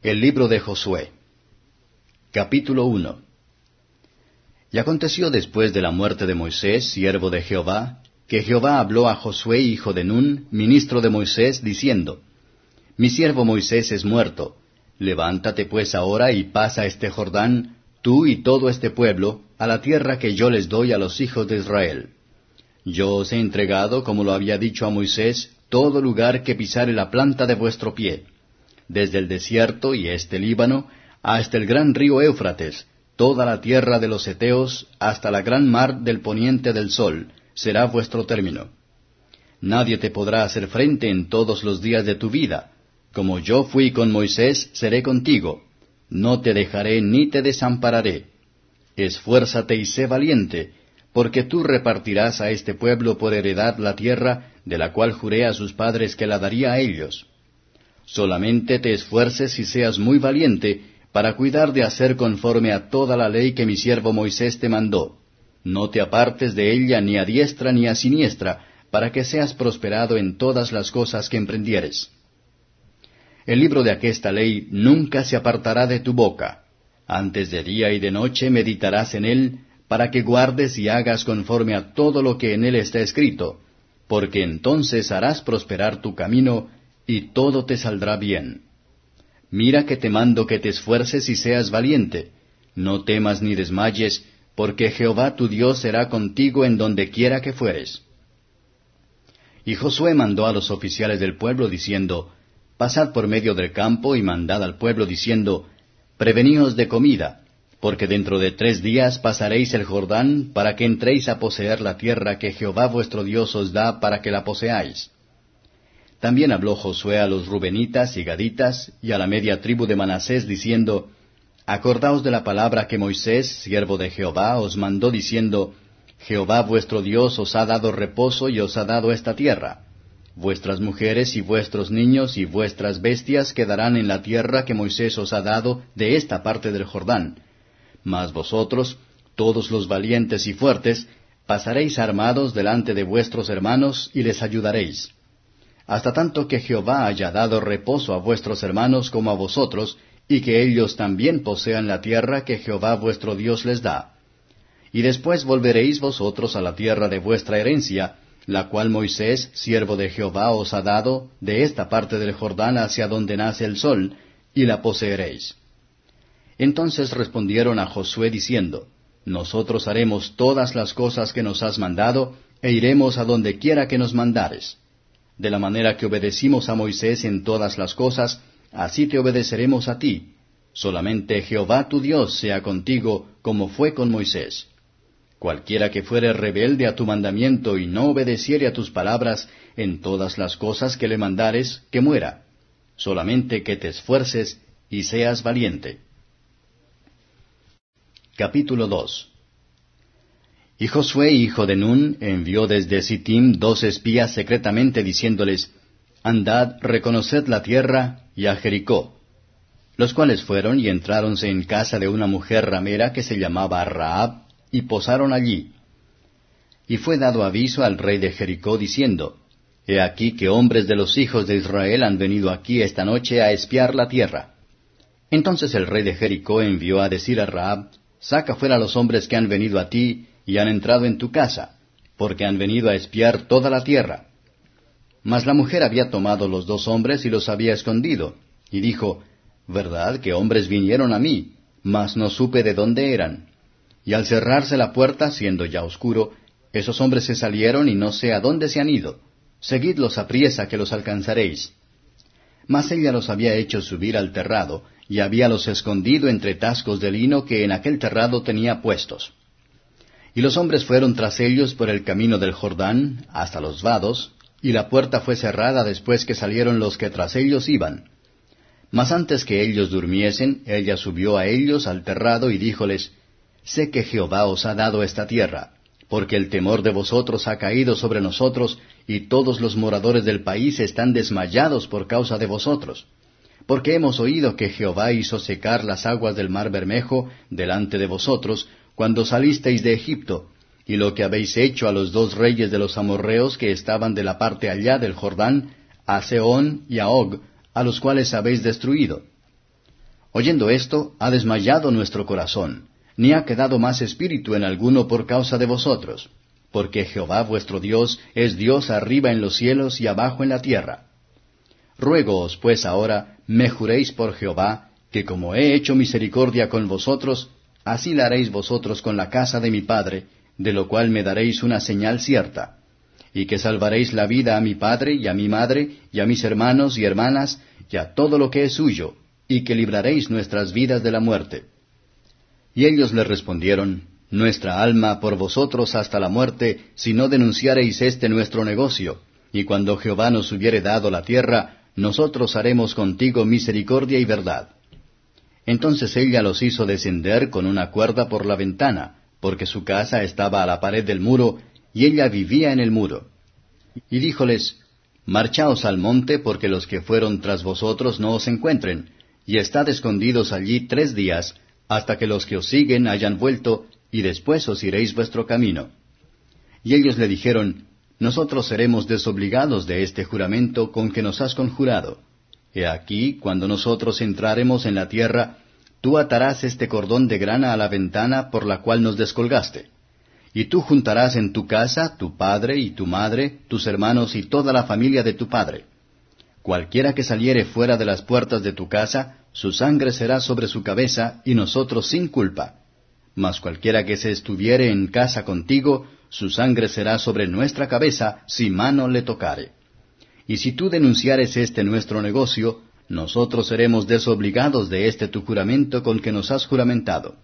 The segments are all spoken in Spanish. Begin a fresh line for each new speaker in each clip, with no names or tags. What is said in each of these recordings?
El libro de Josué. Capítulo 1. Y aconteció después de la muerte de Moisés, siervo de Jehová, que Jehová habló a Josué hijo de Nun, ministro de Moisés, diciendo, Mi siervo Moisés es muerto. Levántate pues ahora y pasa este Jordán, tú y todo este pueblo, a la tierra que yo les doy a los hijos de Israel. Yo os he entregado, como lo había dicho a Moisés, todo lugar que pisare la planta de vuestro pie, desde el desierto y este Líbano, hasta el gran río Éufrates, toda la tierra de los Heteos, hasta la gran mar del poniente del sol, será vuestro término. Nadie te podrá hacer frente en todos los días de tu vida. Como yo fui con Moisés, seré contigo. No te dejaré ni te desampararé. Esfuérzate y sé valiente, porque tú repartirás a este pueblo por heredad la tierra, de la cual juré a sus padres que la daría a ellos. Solamente te esfuerces y seas muy valiente, para cuidar de hacer conforme a toda la ley que mi siervo Moisés te mandó. No te apartes de ella ni a diestra ni a siniestra, para que seas prosperado en todas las cosas que emprendieres. El libro de aquesta ley nunca se apartará de tu boca. Antes de día y de noche meditarás en él, para que guardes y hagas conforme a todo lo que en él está escrito, porque entonces harás prosperar tu camino, y todo te saldrá bien. Mira que te mando que te esfuerces y seas valiente. No temas ni desmayes, porque Jehová tu Dios será contigo en donde quiera que fueres. Y Josué mandó a los oficiales del pueblo, diciendo, Pasad por medio del campo y mandad al pueblo, diciendo, Preveníos de comida, porque dentro de 3 días pasaréis el Jordán, para que entréis a poseer la tierra que Jehová vuestro Dios os da para que la poseáis. También habló Josué a los rubenitas y gaditas, y a la media tribu de Manasés, diciendo, Acordaos de la palabra que Moisés, siervo de Jehová, os mandó, diciendo, Jehová vuestro Dios os ha dado reposo y os ha dado esta tierra. Vuestras mujeres y vuestros niños y vuestras bestias quedarán en la tierra que Moisés os ha dado de esta parte del Jordán. Mas vosotros, todos los valientes y fuertes, pasaréis armados delante de vuestros hermanos y les ayudaréis. Hasta tanto que Jehová haya dado reposo a vuestros hermanos como a vosotros, y que ellos también posean la tierra que Jehová vuestro Dios les da. Y después volveréis vosotros a la tierra de vuestra herencia, la cual Moisés, siervo de Jehová, os ha dado, de esta parte del Jordán hacia donde nace el sol, y la poseeréis. Entonces respondieron a Josué diciendo, Nosotros haremos todas las cosas que nos has mandado, e iremos a donde quiera que nos mandares. De la manera que obedecimos a Moisés en todas las cosas, así te obedeceremos a ti. Solamente Jehová tu Dios sea contigo, como fue con Moisés. Cualquiera que fuere rebelde a tu mandamiento y no obedeciere a tus palabras en todas las cosas que le mandares, que muera. Solamente que te esfuerces y seas valiente. Capítulo 2. Y Josué hijo de Nun envió desde Sittim 2 espías secretamente diciéndoles, Andad, reconoced la tierra, y a Jericó. Los cuales fueron y entráronse en casa de una mujer ramera que se llamaba Rahab, y posaron allí. Y fue dado aviso al rey de Jericó diciendo, He aquí que hombres de los hijos de Israel han venido aquí esta noche a espiar la tierra. Entonces el rey de Jericó envió a decir a Rahab, Saca fuera los hombres que han venido a ti, y han entrado en tu casa, porque han venido a espiar toda la tierra. Mas la mujer había tomado los 2 hombres y los había escondido, y dijo, Verdad que hombres vinieron a mí, mas no supe de dónde eran. Y al cerrarse la puerta, siendo ya oscuro, esos hombres se salieron y no sé a dónde se han ido. Seguidlos apriesa que los alcanzaréis. Mas ella los había hecho subir al terrado, y habíalos escondido entre tascos de lino que en aquel terrado tenía puestos. Y los hombres fueron tras ellos por el camino del Jordán, hasta los vados, y la puerta fue cerrada después que salieron los que tras ellos iban. Mas antes que ellos durmiesen, ella subió a ellos al terrado y díjoles, Sé que Jehová os ha dado esta tierra, porque el temor de vosotros ha caído sobre nosotros, y todos los moradores del país están desmayados por causa de vosotros. Porque hemos oído que Jehová hizo secar las aguas del mar Bermejo delante de vosotros, cuando salisteis de Egipto, y lo que habéis hecho a los 2 reyes de los amorreos que estaban de la parte allá del Jordán, a Sehón y a Og, a los cuales habéis destruido. Oyendo esto, ha desmayado nuestro corazón, ni ha quedado más espíritu en alguno por causa de vosotros, porque Jehová vuestro Dios es Dios arriba en los cielos y abajo en la tierra. Ruégoos pues ahora, me juréis por Jehová, que como he hecho misericordia con vosotros, así la haréis vosotros con la casa de mi padre, de lo cual me daréis una señal cierta, y que salvaréis la vida a mi padre y a mi madre, y a mis hermanos y hermanas, y a todo lo que es suyo, y que libraréis nuestras vidas de la muerte. Y ellos le respondieron, Nuestra alma por vosotros hasta la muerte, si no denunciareis este nuestro negocio, y cuando Jehová nos hubiere dado la tierra, nosotros haremos contigo misericordia y verdad. Entonces ella los hizo descender con una cuerda por la ventana, porque su casa estaba a la pared del muro, y ella vivía en el muro. Y díjoles, Marchaos al monte, porque los que fueron tras vosotros no os encuentren, y estad escondidos allí 3 días, hasta que los que os siguen hayan vuelto, y después os iréis vuestro camino. Y ellos le dijeron, Nosotros seremos desobligados de este juramento con que nos has conjurado. He aquí, cuando nosotros entraremos en la tierra, tú atarás este cordón de grana a la ventana por la cual nos descolgaste. Y tú juntarás en tu casa tu padre y tu madre, tus hermanos y toda la familia de tu padre. Cualquiera que saliere fuera de las puertas de tu casa, su sangre será sobre su cabeza, y nosotros sin culpa. Mas cualquiera que se estuviere en casa contigo, su sangre será sobre nuestra cabeza, si mano le tocare. Y si tú denunciares este nuestro negocio, nosotros seremos desobligados de este tu juramento con que nos has juramentado.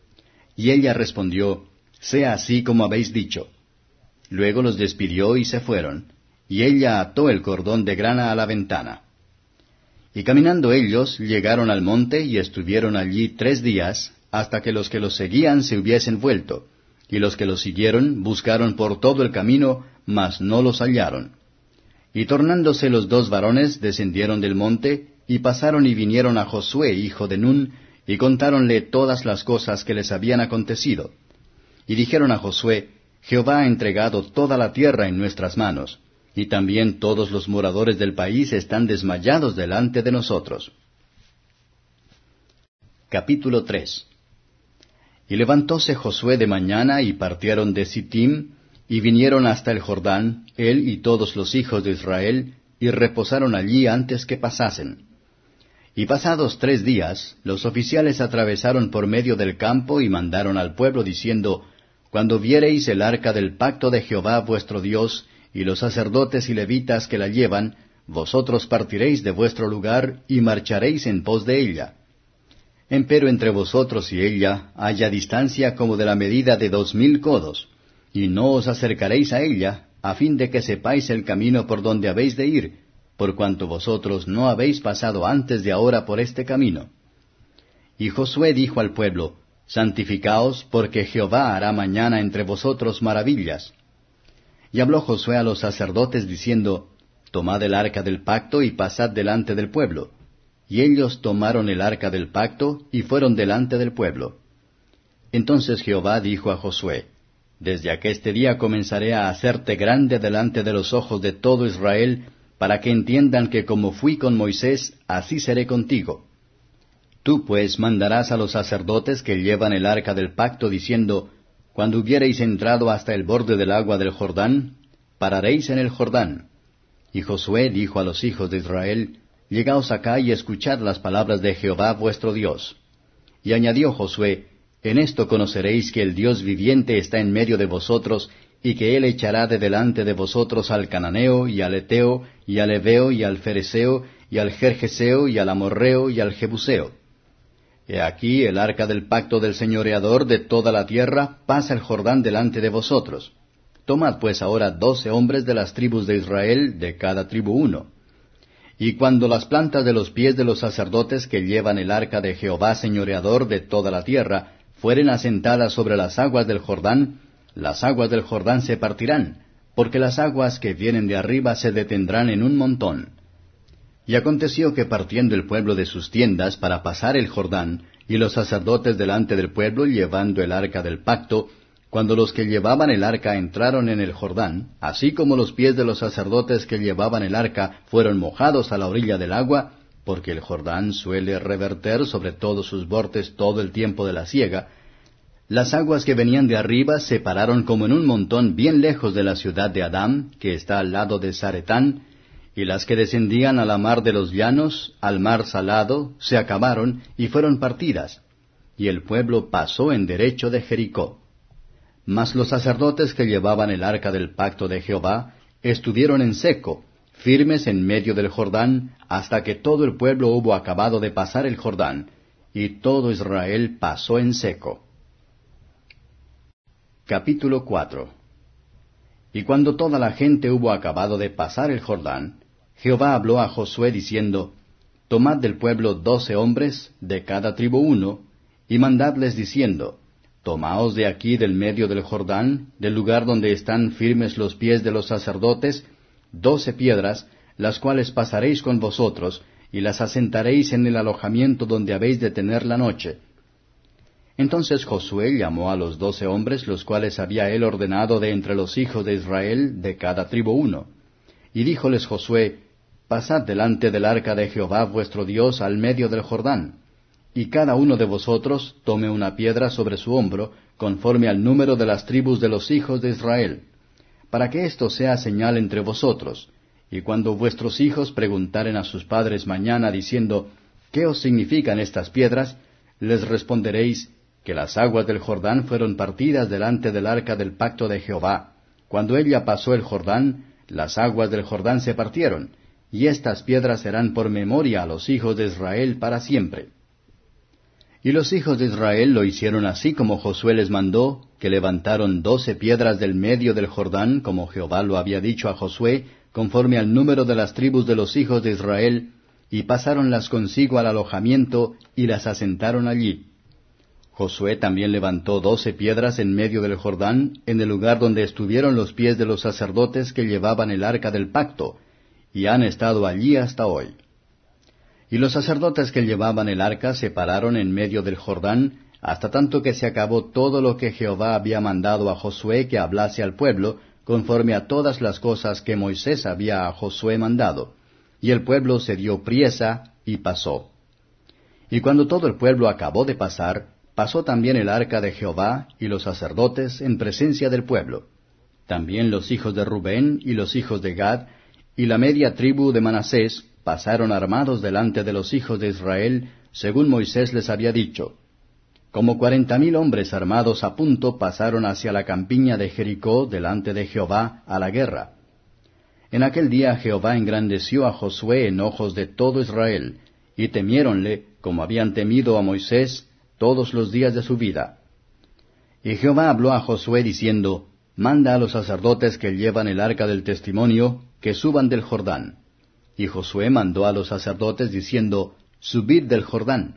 Y ella respondió, Sea así como habéis dicho. Luego los despidió y se fueron, y ella ató el cordón de grana a la ventana. Y caminando ellos, llegaron al monte y estuvieron allí 3 días, hasta que los seguían se hubiesen vuelto, y los que los siguieron buscaron por todo el camino, mas no los hallaron. Y tornándose los 2 varones, descendieron del monte, y pasaron y vinieron a Josué, hijo de Nun, y contáronle todas las cosas que les habían acontecido. Y dijeron a Josué, Jehová ha entregado toda la tierra en nuestras manos, y también todos los moradores del país están desmayados delante de nosotros. Capítulo 3. Y levantóse Josué de mañana, y partieron de Sittim, y vinieron hasta el Jordán, él y todos los hijos de Israel, y reposaron allí antes que pasasen. Y pasados 3 días, los oficiales atravesaron por medio del campo y mandaron al pueblo diciendo, Cuando viereis el arca del pacto de Jehová vuestro Dios, y los sacerdotes y levitas que la llevan, vosotros partiréis de vuestro lugar y marcharéis en pos de ella. Empero entre vosotros y ella haya distancia como de la medida de 2000 codos, y no os acercaréis a ella, a fin de que sepáis el camino por donde habéis de ir, por cuanto vosotros no habéis pasado antes de ahora por este camino. Y Josué dijo al pueblo, Santificaos, porque Jehová hará mañana entre vosotros maravillas. Y habló Josué a los sacerdotes diciendo, Tomad el arca del pacto y pasad delante del pueblo. Y ellos tomaron el arca del pacto y fueron delante del pueblo. Entonces Jehová dijo a Josué, Desde aqueste día comenzaré a hacerte grande delante de los ojos de todo Israel, para que entiendan que como fui con Moisés, así seré contigo. Tú pues mandarás a los sacerdotes que llevan el arca del pacto, diciendo, Cuando hubiereis entrado hasta el borde del agua del Jordán, pararéis en el Jordán. Y Josué dijo a los hijos de Israel, Llegaos acá y escuchad las palabras de Jehová vuestro Dios. Y añadió Josué, En esto conoceréis que el Dios viviente está en medio de vosotros, y que él echará de delante de vosotros al cananeo, y al eteo, y al heveo, y al fereceo, y al gergeseo, y al amorreo, y al jebuseo. He aquí el arca del pacto del señoreador de toda la tierra pasa el Jordán delante de vosotros. Tomad pues ahora 12 hombres de las tribus de Israel, de cada tribu 1. Y cuando las plantas de los pies de los sacerdotes que llevan el arca de Jehová señoreador de toda la tierra fueren asentadas sobre las aguas del Jordán, las aguas del Jordán se partirán, porque las aguas que vienen de arriba se detendrán en un montón. Y aconteció que partiendo el pueblo de sus tiendas para pasar el Jordán, y los sacerdotes delante del pueblo llevando el arca del pacto, cuando los que llevaban el arca entraron en el Jordán, así como los pies de los sacerdotes que llevaban el arca fueron mojados a la orilla del agua, porque el Jordán suele reverter sobre todos sus bordes todo el tiempo de la siega, las aguas que venían de arriba se pararon como en un montón bien lejos de la ciudad de Adam, que está al lado de Zaretán, y las que descendían a la mar de los llanos, al mar salado, se acabaron y fueron partidas, y el pueblo pasó en derecho de Jericó. Mas los sacerdotes que llevaban el arca del pacto de Jehová estuvieron en seco, firmes en medio del Jordán, hasta que todo el pueblo hubo acabado de pasar el Jordán, y todo Israel pasó en seco. Capítulo 4. Y cuando toda la gente hubo acabado de pasar el Jordán, Jehová habló a Josué diciendo, Tomad del pueblo 12 hombres, de cada tribu uno, y mandadles diciendo, Tomaos de aquí del medio del Jordán, del lugar donde están firmes los pies de los sacerdotes, 12 piedras, las cuales pasaréis con vosotros, y las asentaréis en el alojamiento donde habéis de tener la noche. Entonces Josué llamó a los 12 hombres, los cuales había él ordenado de entre los hijos de Israel, de cada tribu uno. Y díjoles Josué, Pasad delante del arca de Jehová vuestro Dios al medio del Jordán, y cada uno de vosotros tome una piedra sobre su hombro, conforme al número de las tribus de los hijos de Israel, para que esto sea señal entre vosotros. Y cuando vuestros hijos preguntaren a sus padres mañana, diciendo, ¿qué os significan estas piedras?, les responderéis, que las aguas del Jordán fueron partidas delante del arca del pacto de Jehová. Cuando ella pasó el Jordán, las aguas del Jordán se partieron, y estas piedras serán por memoria a los hijos de Israel para siempre. Y los hijos de Israel lo hicieron así como Josué les mandó, que levantaron 12 piedras del medio del Jordán, como Jehová lo había dicho a Josué, conforme al número de las tribus de los hijos de Israel, y pasáronlas consigo al alojamiento, y las asentaron allí. Josué también levantó 12 piedras en medio del Jordán, en el lugar donde estuvieron los pies de los sacerdotes que llevaban el arca del pacto, y han estado allí hasta hoy. Y los sacerdotes que llevaban el arca se pararon en medio del Jordán, hasta tanto que se acabó todo lo que Jehová había mandado a Josué que hablase al pueblo, conforme a todas las cosas que Moisés había a Josué mandado. Y el pueblo se dio priesa y pasó. Y cuando todo el pueblo acabó de pasar, pasó también el arca de Jehová y los sacerdotes en presencia del pueblo. También los hijos de Rubén y los hijos de Gad y la media tribu de Manasés pasaron armados delante de los hijos de Israel, según Moisés les había dicho. Como 40,000 hombres armados a punto pasaron hacia la campiña de Jericó delante de Jehová a la guerra. En aquel día Jehová engrandeció a Josué en ojos de todo Israel, y temiéronle como habían temido a Moisés todos los días de su vida. Y Jehová habló a Josué diciendo, Manda a los sacerdotes que llevan el arca del testimonio, que suban del Jordán. Y Josué mandó a los sacerdotes diciendo, Subid del Jordán.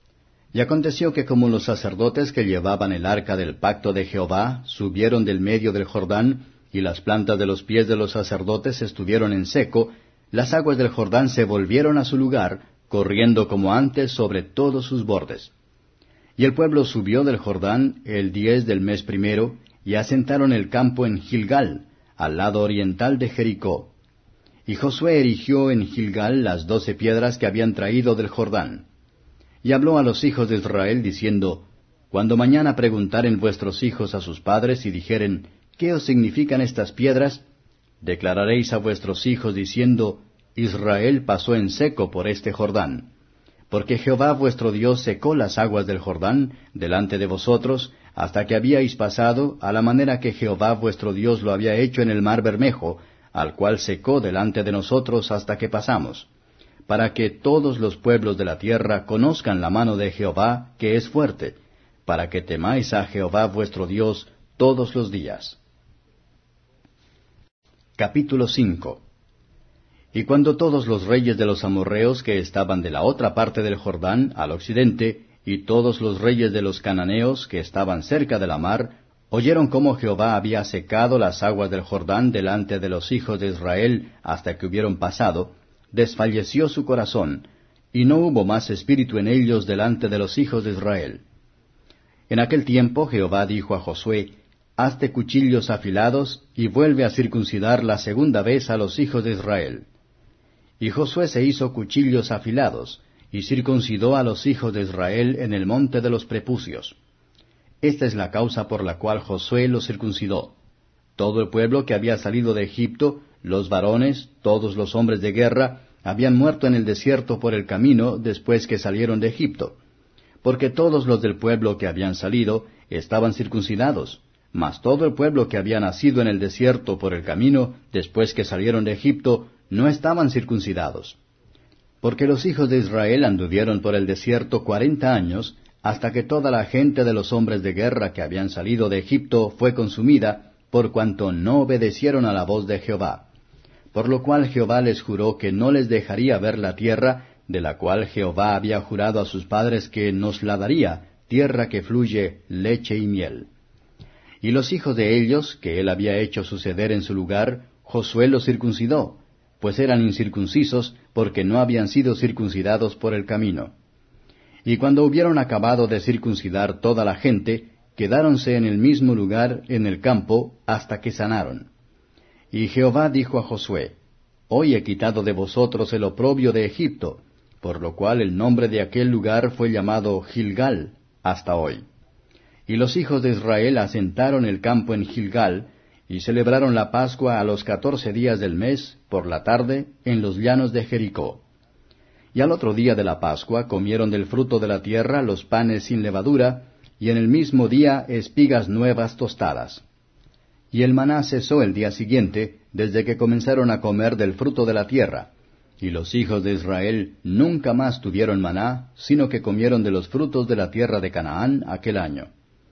Y aconteció que como los sacerdotes que llevaban el arca del pacto de Jehová subieron del medio del Jordán, y las plantas de los pies de los sacerdotes estuvieron en seco, las aguas del Jordán se volvieron a su lugar, corriendo como antes sobre todos sus bordes. Y el pueblo subió del Jordán el 10 del mes primero, y asentaron el campo en Gilgal, al lado oriental de Jericó. Y Josué erigió en Gilgal las 12 piedras que habían traído del Jordán. Y habló a los hijos de Israel, diciendo, Cuando mañana preguntaren vuestros hijos a sus padres, y dijeren, ¿qué os significan estas piedras?, declararéis a vuestros hijos, diciendo, Israel pasó en seco por este Jordán. Porque Jehová vuestro Dios secó las aguas del Jordán delante de vosotros, hasta que habíais pasado, a la manera que Jehová vuestro Dios lo había hecho en el mar Bermejo, al cual secó delante de nosotros hasta que pasamos, para que todos los pueblos de la tierra conozcan la mano de Jehová, que es fuerte, para que temáis a Jehová vuestro Dios todos los días. Capítulo 5. Y cuando todos los reyes de los amorrheos que estaban de la otra parte del Jordán, al occidente, y todos los reyes de los cananeos que estaban cerca de la mar, oyeron cómo Jehová había secado las aguas del Jordán delante de los hijos de Israel hasta que hubieron pasado, desfalleció su corazón, y no hubo más espíritu en ellos delante de los hijos de Israel. En aquel tiempo Jehová dijo a Josué, Hazte cuchillos afilados, y vuelve a circuncidar la segunda vez a los hijos de Israel. Y Josué se hizo cuchillos afilados, y circuncidó a los hijos de Israel en el monte de los prepucios. Esta es la causa por la cual Josué los circuncidó. Todo el pueblo que había salido de Egipto, los varones, todos los hombres de guerra, habían muerto en el desierto por el camino después que salieron de Egipto. Porque todos los del pueblo que habían salido estaban circuncidados, mas todo el pueblo que había nacido en el desierto por el camino después que salieron de Egipto no estaban circuncidados. Porque los hijos de Israel anduvieron por el desierto 40 años, hasta que toda la gente de los hombres de guerra que habían salido de Egipto fue consumida, por cuanto no obedecieron a la voz de Jehová. Por lo cual Jehová les juró que no les dejaría ver la tierra, de la cual Jehová había jurado a sus padres que nos la daría, tierra que fluye leche y miel. Y los hijos de ellos, que él había hecho suceder en su lugar, Josué los circuncidó, pues eran incircuncisos, porque no habían sido circuncidados por el camino. Y cuando hubieron acabado de circuncidar toda la gente, quedáronse en el mismo lugar en el campo hasta que sanaron. Y Jehová dijo a Josué, Hoy he quitado de vosotros el oprobio de Egipto, por lo cual el nombre de aquel lugar fue llamado Gilgal hasta hoy. Y los hijos de Israel asentaron el campo en Gilgal, y celebraron la Pascua a los 14 días del mes, por la tarde, en los llanos de Jericó. Y al otro día de la Pascua comieron del fruto de la tierra los panes sin levadura, y en el mismo día espigas nuevas tostadas. Y el maná cesó el día siguiente, desde que comenzaron a comer del fruto de la tierra. Y los hijos de Israel nunca más tuvieron maná, sino que comieron de los frutos de la tierra de Canaán aquel año.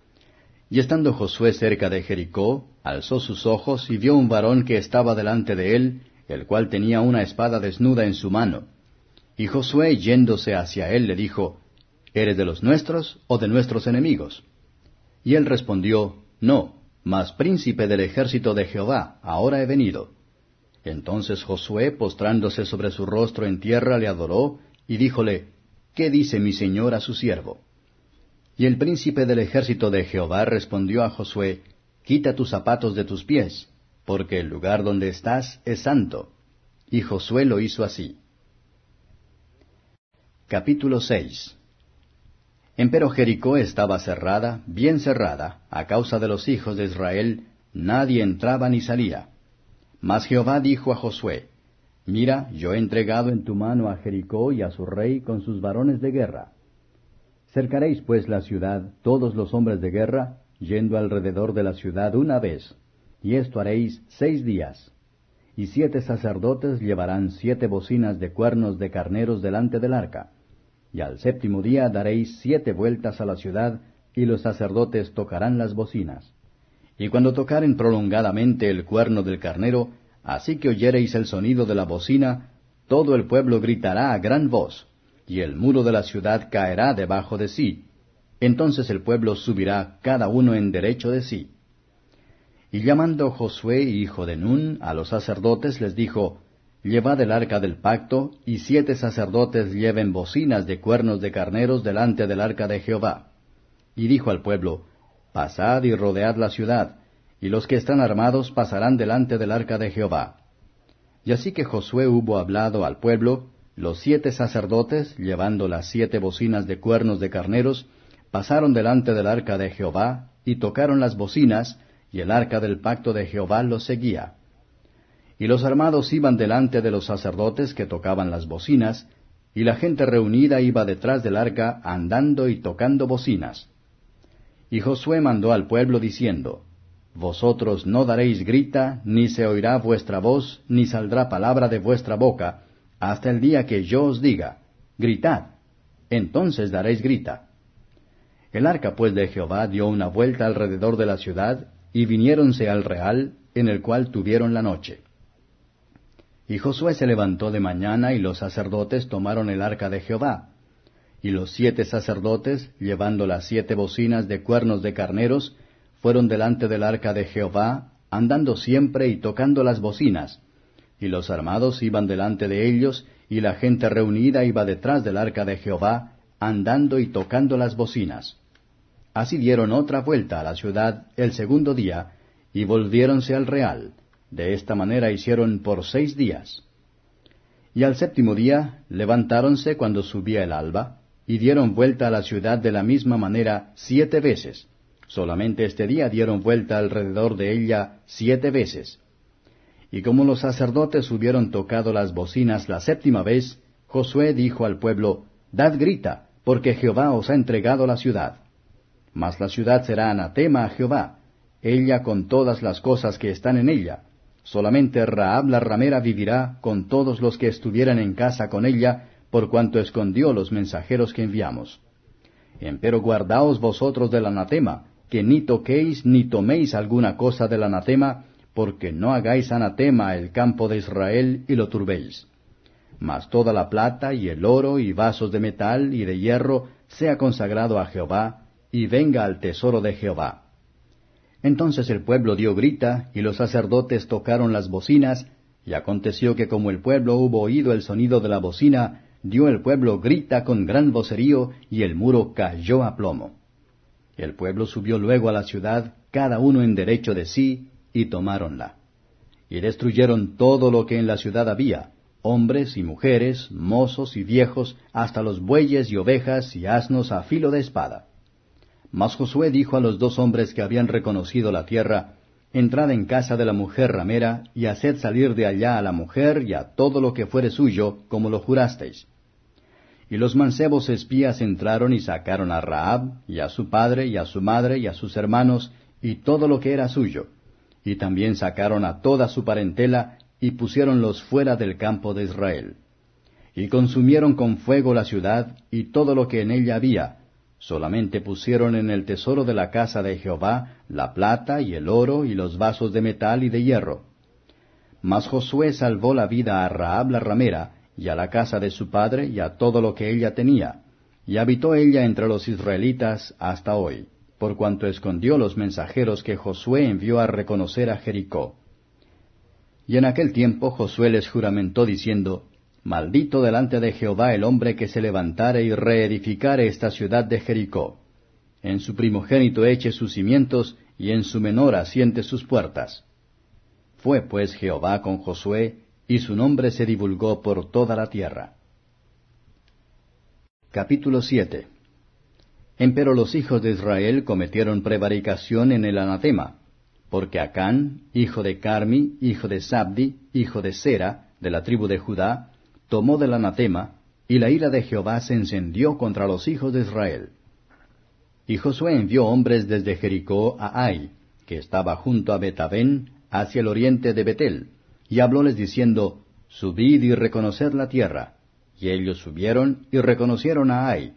Y estando Josué cerca de Jericó, alzó sus ojos y vio un varón que estaba delante de él, el cual tenía una espada desnuda en su mano. Y Josué, yéndose hacia él, le dijo, ¿Eres de los nuestros o de nuestros enemigos? Y él respondió, No, mas príncipe del ejército de Jehová, ahora he venido. Entonces Josué, postrándose sobre su rostro en tierra, le adoró, y díjole, ¿Qué dice mi señor a su siervo? Y el príncipe del ejército de Jehová respondió a Josué, Quita tus zapatos de tus pies, porque el lugar donde estás es santo. Y Josué lo hizo así. Capítulo 6. Empero Jericó estaba cerrada, bien cerrada, a causa de los hijos de Israel, nadie entraba ni salía. Mas Jehová dijo a Josué, Mira, yo he entregado en tu mano a Jericó y a su rey con sus varones de guerra. Cercaréis pues la ciudad, todos los hombres de guerra, yendo alrededor de la ciudad una vez, y esto haréis 6 días. Y 7 sacerdotes llevarán 7 bocinas de cuernos de carneros delante del arca. Y al 7º día daréis 7 vueltas a la ciudad, y los sacerdotes tocarán las bocinas. Y cuando tocaren prolongadamente el cuerno del carnero, así que oyereis el sonido de la bocina, todo el pueblo gritará a gran voz, y el muro de la ciudad caerá debajo de sí. Entonces el pueblo subirá cada uno en derecho de sí. Y llamando Josué, hijo de Nun, a los sacerdotes, les dijo, Llevad el arca del pacto, y 7 sacerdotes lleven bocinas de cuernos de carneros delante del arca de Jehová. Y dijo al pueblo, Pasad y rodead la ciudad, y los que están armados pasarán delante del arca de Jehová. Y así que Josué hubo hablado al pueblo, los 7 sacerdotes, llevando las 7 bocinas de cuernos de carneros, pasaron delante del arca de Jehová, y tocaron las bocinas, y el arca del pacto de Jehová los seguía. Y los armados iban delante de los sacerdotes que tocaban las bocinas, y la gente reunida iba detrás del arca andando y tocando bocinas. Y Josué mandó al pueblo diciendo, Vosotros no daréis grita, ni se oirá vuestra voz, ni saldrá palabra de vuestra boca, hasta el día que yo os diga, Gritad, entonces daréis grita. El arca pues de Jehová dio una vuelta alrededor de la ciudad, y viniéronse al real, en el cual tuvieron la noche. Y Josué se levantó de mañana, y los sacerdotes tomaron el arca de Jehová. Y los 7 sacerdotes, llevando las 7 bocinas de cuernos de carneros, fueron delante del arca de Jehová, andando siempre y tocando las bocinas. Y los armados iban delante de ellos, y la gente reunida iba detrás del arca de Jehová, andando y tocando las bocinas. Así dieron otra vuelta a la ciudad el 2º día, y volviéronse al real. De esta manera hicieron por 6 días. Y al séptimo día levantáronse cuando subía el alba, y dieron vuelta a la ciudad de la misma manera 7 veces. Solamente este día dieron vuelta alrededor de ella 7 veces. Y como los sacerdotes hubieron tocado las bocinas la séptima vez, Josué dijo al pueblo, Dad grita, porque Jehová os ha entregado la ciudad. Mas la ciudad será anatema a Jehová, ella con todas las cosas que están en ella. Solamente Rahab la ramera vivirá con todos los que estuvieran en casa con ella, por cuanto escondió los mensajeros que enviamos. Empero guardaos vosotros del anatema, que ni toquéis ni toméis alguna cosa del anatema, porque no hagáis anatema el campo de Israel y lo turbéis. Mas toda la plata y el oro y vasos de metal y de hierro sea consagrado a Jehová, y venga al tesoro de Jehová. Entonces el pueblo dio grita, y los sacerdotes tocaron las bocinas, y aconteció que como el pueblo hubo oído el sonido de la bocina, dio el pueblo grita con gran vocerío, y el muro cayó a plomo. El pueblo subió luego a la ciudad, cada uno en derecho de sí, y tomáronla. Y destruyeron todo lo que en la ciudad había, hombres y mujeres, mozos y viejos, hasta los bueyes y ovejas y asnos a filo de espada. Mas Josué dijo a los 2 hombres que habían reconocido la tierra, Entrad en casa de la mujer ramera, y haced salir de allá a la mujer y a todo lo que fuere suyo, como lo jurasteis. Y los mancebos espías entraron y sacaron a Rahab, y a su padre, y a su madre, y a sus hermanos, y todo lo que era suyo. Y también sacaron a toda su parentela, y pusiéronlos fuera del campo de Israel. Y consumieron con fuego la ciudad, y todo lo que en ella había. Solamente pusieron en el tesoro de la casa de Jehová la plata y el oro y los vasos de metal y de hierro. Mas Josué salvó la vida a Rahab la ramera, y a la casa de su padre, y a todo lo que ella tenía. Y habitó ella entre los israelitas hasta hoy, por cuanto escondió los mensajeros que Josué envió a reconocer a Jericó. Y en aquel tiempo Josué les juramentó diciendo, Maldito delante de Jehová el hombre que se levantare y reedificare esta ciudad de Jericó. En su primogénito eche sus cimientos, y en su menor asiente sus puertas. Fue pues Jehová con Josué, y su nombre se divulgó por toda la tierra. Capítulo 7. Empero los hijos de Israel cometieron prevaricación en el anatema, porque Acán, hijo de Carmi, hijo de Sabdi, hijo de Sera, de la tribu de Judá, tomó del anatema, y la ira de Jehová se encendió contra los hijos de Israel. Y Josué envió hombres desde Jericó a Ai, que estaba junto a Betavén, hacia el oriente de Betel, y hablóles diciendo, Subid y reconoced la tierra. Y ellos subieron y reconocieron a Ai.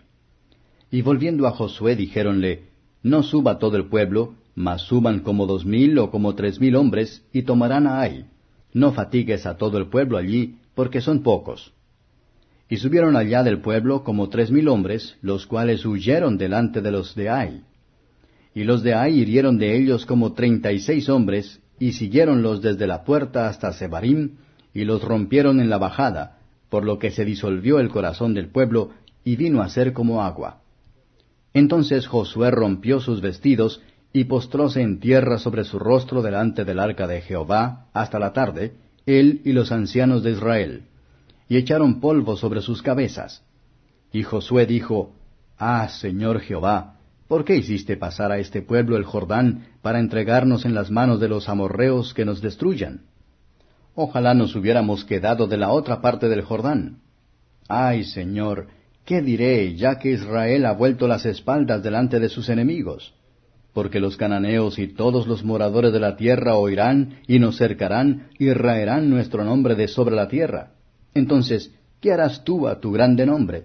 Y volviendo a Josué dijéronle, No suba todo el pueblo, mas suban como 2,000 o como 3,000 hombres, y tomarán a Ai. No fatigues a todo el pueblo allí, porque son pocos. Y subieron allá del pueblo como 3,000 hombres, los cuales huyeron delante de los de Ai. Y los de Ai hirieron de ellos como 36 hombres, y siguiéronlos desde la puerta hasta Sebarim, y los rompieron en la bajada, por lo que se disolvió el corazón del pueblo, y vino a ser como agua. Entonces Josué rompió sus vestidos, y postróse en tierra sobre su rostro delante del arca de Jehová, hasta la tarde, él y los ancianos de Israel, y echaron polvo sobre sus cabezas. Y Josué dijo, Ah, Señor Jehová, ¿por qué hiciste pasar a este pueblo el Jordán, para entregarnos en las manos de los amorrheos que nos destruyan? Ojalá nos hubiéramos quedado de la otra parte del Jordán. Ay, Señor, ¿qué diré, ya que Israel ha vuelto las espaldas delante de sus enemigos? Porque los cananeos y todos los moradores de la tierra oirán, y nos cercarán, y raerán nuestro nombre de sobre la tierra. Entonces, ¿qué harás tú a tu grande nombre?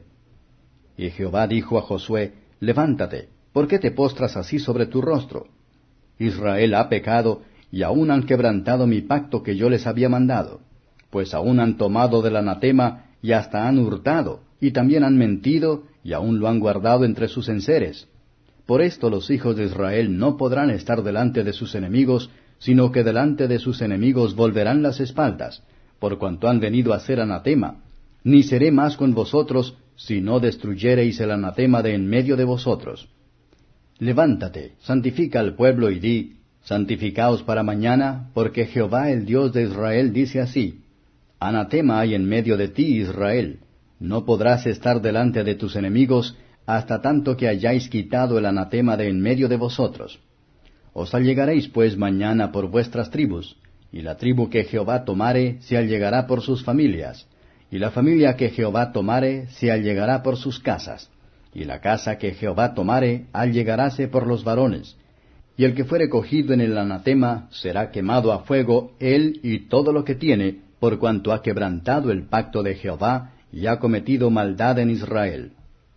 Y Jehová dijo a Josué, Levántate, ¿por qué te postras así sobre tu rostro? Israel ha pecado, y aún han quebrantado mi pacto que yo les había mandado, pues aún han tomado del anatema, y hasta han hurtado, y también han mentido, y aún lo han guardado entre sus enseres. Por esto los hijos de Israel no podrán estar delante de sus enemigos, sino que delante de sus enemigos volverán las espaldas, por cuanto han venido a ser anatema. Ni seré más con vosotros, si no destruyereis el anatema de en medio de vosotros. Levántate, santifica al pueblo y di, santificaos para mañana, porque Jehová el Dios de Israel dice así, Anatema hay en medio de ti, Israel. No podrás estar delante de tus enemigos hasta tanto que hayáis quitado el anatema de en medio de vosotros. Os allegaréis pues mañana por vuestras tribus, y la tribu que Jehová tomare se allegará por sus familias, y la familia que Jehová tomare se allegará por sus casas, y la casa que Jehová tomare allegaráse por los varones. Y el que fuere cogido en el anatema será quemado a fuego, él y todo lo que tiene, por cuanto ha quebrantado el pacto de Jehová, y ha cometido maldad en Israel.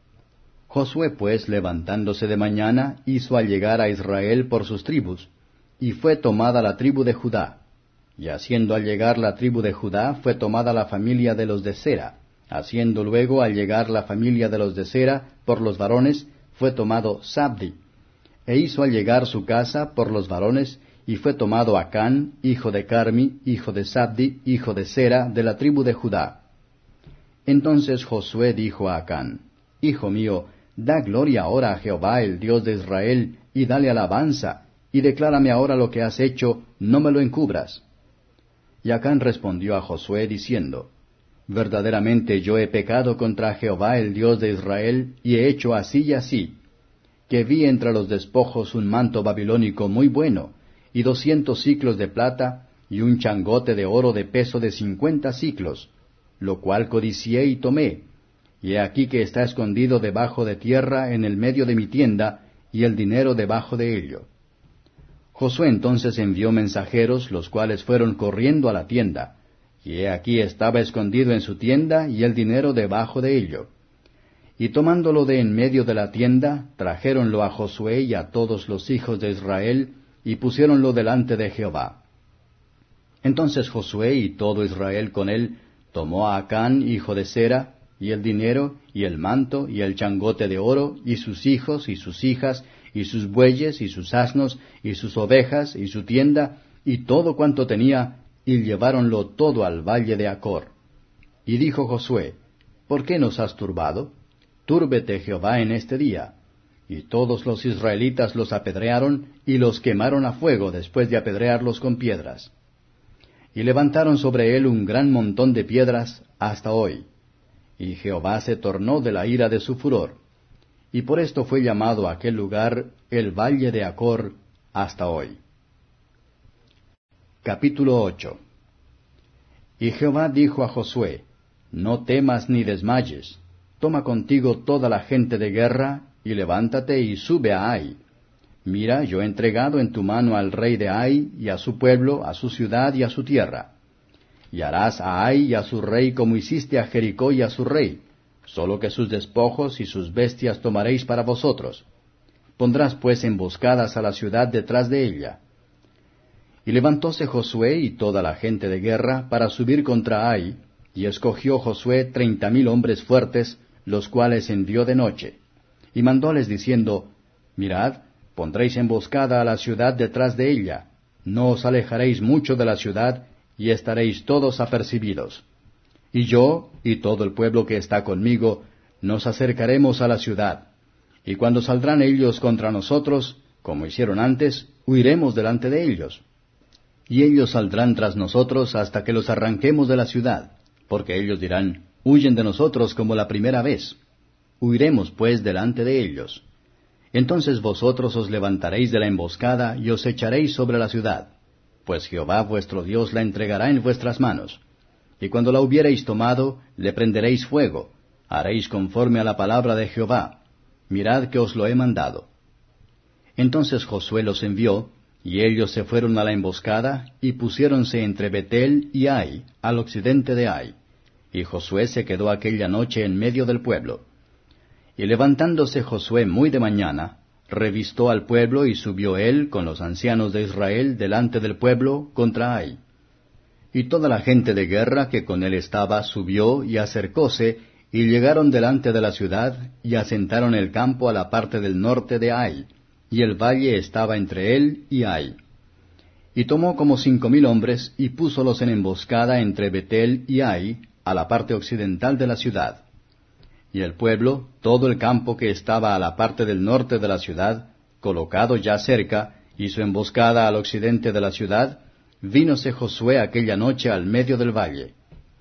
Josué pues, levantándose de mañana, hizo allegar a Israel por sus tribus, y fue tomada la tribu de Judá. Y haciendo allegar la tribu de Judá, fue tomada la familia de los de Sera. Haciendo luego allegar la familia de los de Sera por los varones, fue tomado Sabdi. E hizo allegar su casa por los varones, y fue tomado Acán, hijo de Carmi, hijo de Sabdi, hijo de Sera, de la tribu de Judá. Entonces Josué dijo a Acán, Hijo mío, da gloria ahora a Jehová, el Dios de Israel, y dale alabanza, y declárame ahora lo que has hecho, no me lo encubras. Y Acán respondió a Josué, diciendo, Verdaderamente yo he pecado contra Jehová, el Dios de Israel, y he hecho así y así, que vi entre los despojos un manto babilónico muy bueno, y 200 siclos de plata, y un changote de oro de peso de 50 siclos, lo cual codicié y tomé, y he aquí que está escondido debajo de tierra en el medio de mi tienda, y el dinero debajo de ello. Josué entonces envió mensajeros, los cuales fueron corriendo a la tienda, y he aquí estaba escondido en su tienda, y el dinero debajo de ello. Y tomándolo de en medio de la tienda, trajéronlo a Josué y a todos los hijos de Israel, y pusiéronlo delante de Jehová. Entonces Josué y todo Israel con él tomó a Acán, hijo de Sera, y el dinero, y el manto, y el changote de oro, y sus hijos, y sus hijas, y sus bueyes, y sus asnos, y sus ovejas, y su tienda, y todo cuanto tenía, y lleváronlo todo al valle de Acor. Y dijo Josué, ¿por qué nos has turbado? Túrbete Jehová en este día. Y todos los israelitas los apedrearon, y los quemaron a fuego después de apedrearlos con piedras. Y levantaron sobre él un gran montón de piedras hasta hoy. Y Jehová se tornó de la ira de su furor. Y por esto fue llamado aquel lugar el Valle de Acor hasta hoy. Capítulo 8. Y Jehová dijo a Josué, No temas ni desmayes, toma contigo toda la gente de guerra, y levántate y sube a Ai. Mira, yo he entregado en tu mano al rey de Ai, y a su pueblo, a su ciudad y a su tierra. Y harás a Ai y a su rey como hiciste a Jericó y a su rey, solo que sus despojos y sus bestias tomaréis para vosotros. Pondrás pues emboscadas a la ciudad detrás de ella. Y levantóse Josué y toda la gente de guerra para subir contra Ai, y escogió Josué 30,000 hombres fuertes, los cuales envió de noche. Y mandóles diciendo, Mirad, pondréis emboscada a la ciudad detrás de ella, no os alejaréis mucho de la ciudad, y estaréis todos apercibidos. Y yo, y todo el pueblo que está conmigo, nos acercaremos a la ciudad. Y cuando saldrán ellos contra nosotros, como hicieron antes, huiremos delante de ellos. Y ellos saldrán tras nosotros hasta que los arranquemos de la ciudad, porque ellos dirán, huyen de nosotros como la primera vez. Huiremos pues delante de ellos. Entonces vosotros os levantaréis de la emboscada y os echaréis sobre la ciudad, pues Jehová vuestro Dios la entregará en vuestras manos. Y cuando la hubiereis tomado, le prenderéis fuego, haréis conforme a la palabra de Jehová. Mirad que os lo he mandado. Entonces Josué los envió, y ellos se fueron a la emboscada, y pusiéronse entre Betel y Ai, al occidente de Ai. Y Josué se quedó aquella noche en medio del pueblo. Y levantándose Josué muy de mañana, revistó al pueblo y subió él con los ancianos de Israel delante del pueblo contra Ai. Y toda la gente de guerra que con él estaba subió y acercóse, y llegaron delante de la ciudad, y asentaron el campo a la parte del norte de Ai, y el valle estaba entre él y Ai. Y tomó como 5,000 hombres, y púsolos en emboscada entre Betel y Ai, a la parte occidental de la ciudad. Y el pueblo, todo el campo que estaba a la parte del norte de la ciudad, colocado ya cerca, y su emboscada al occidente de la ciudad, vínose Josué aquella noche al medio del valle.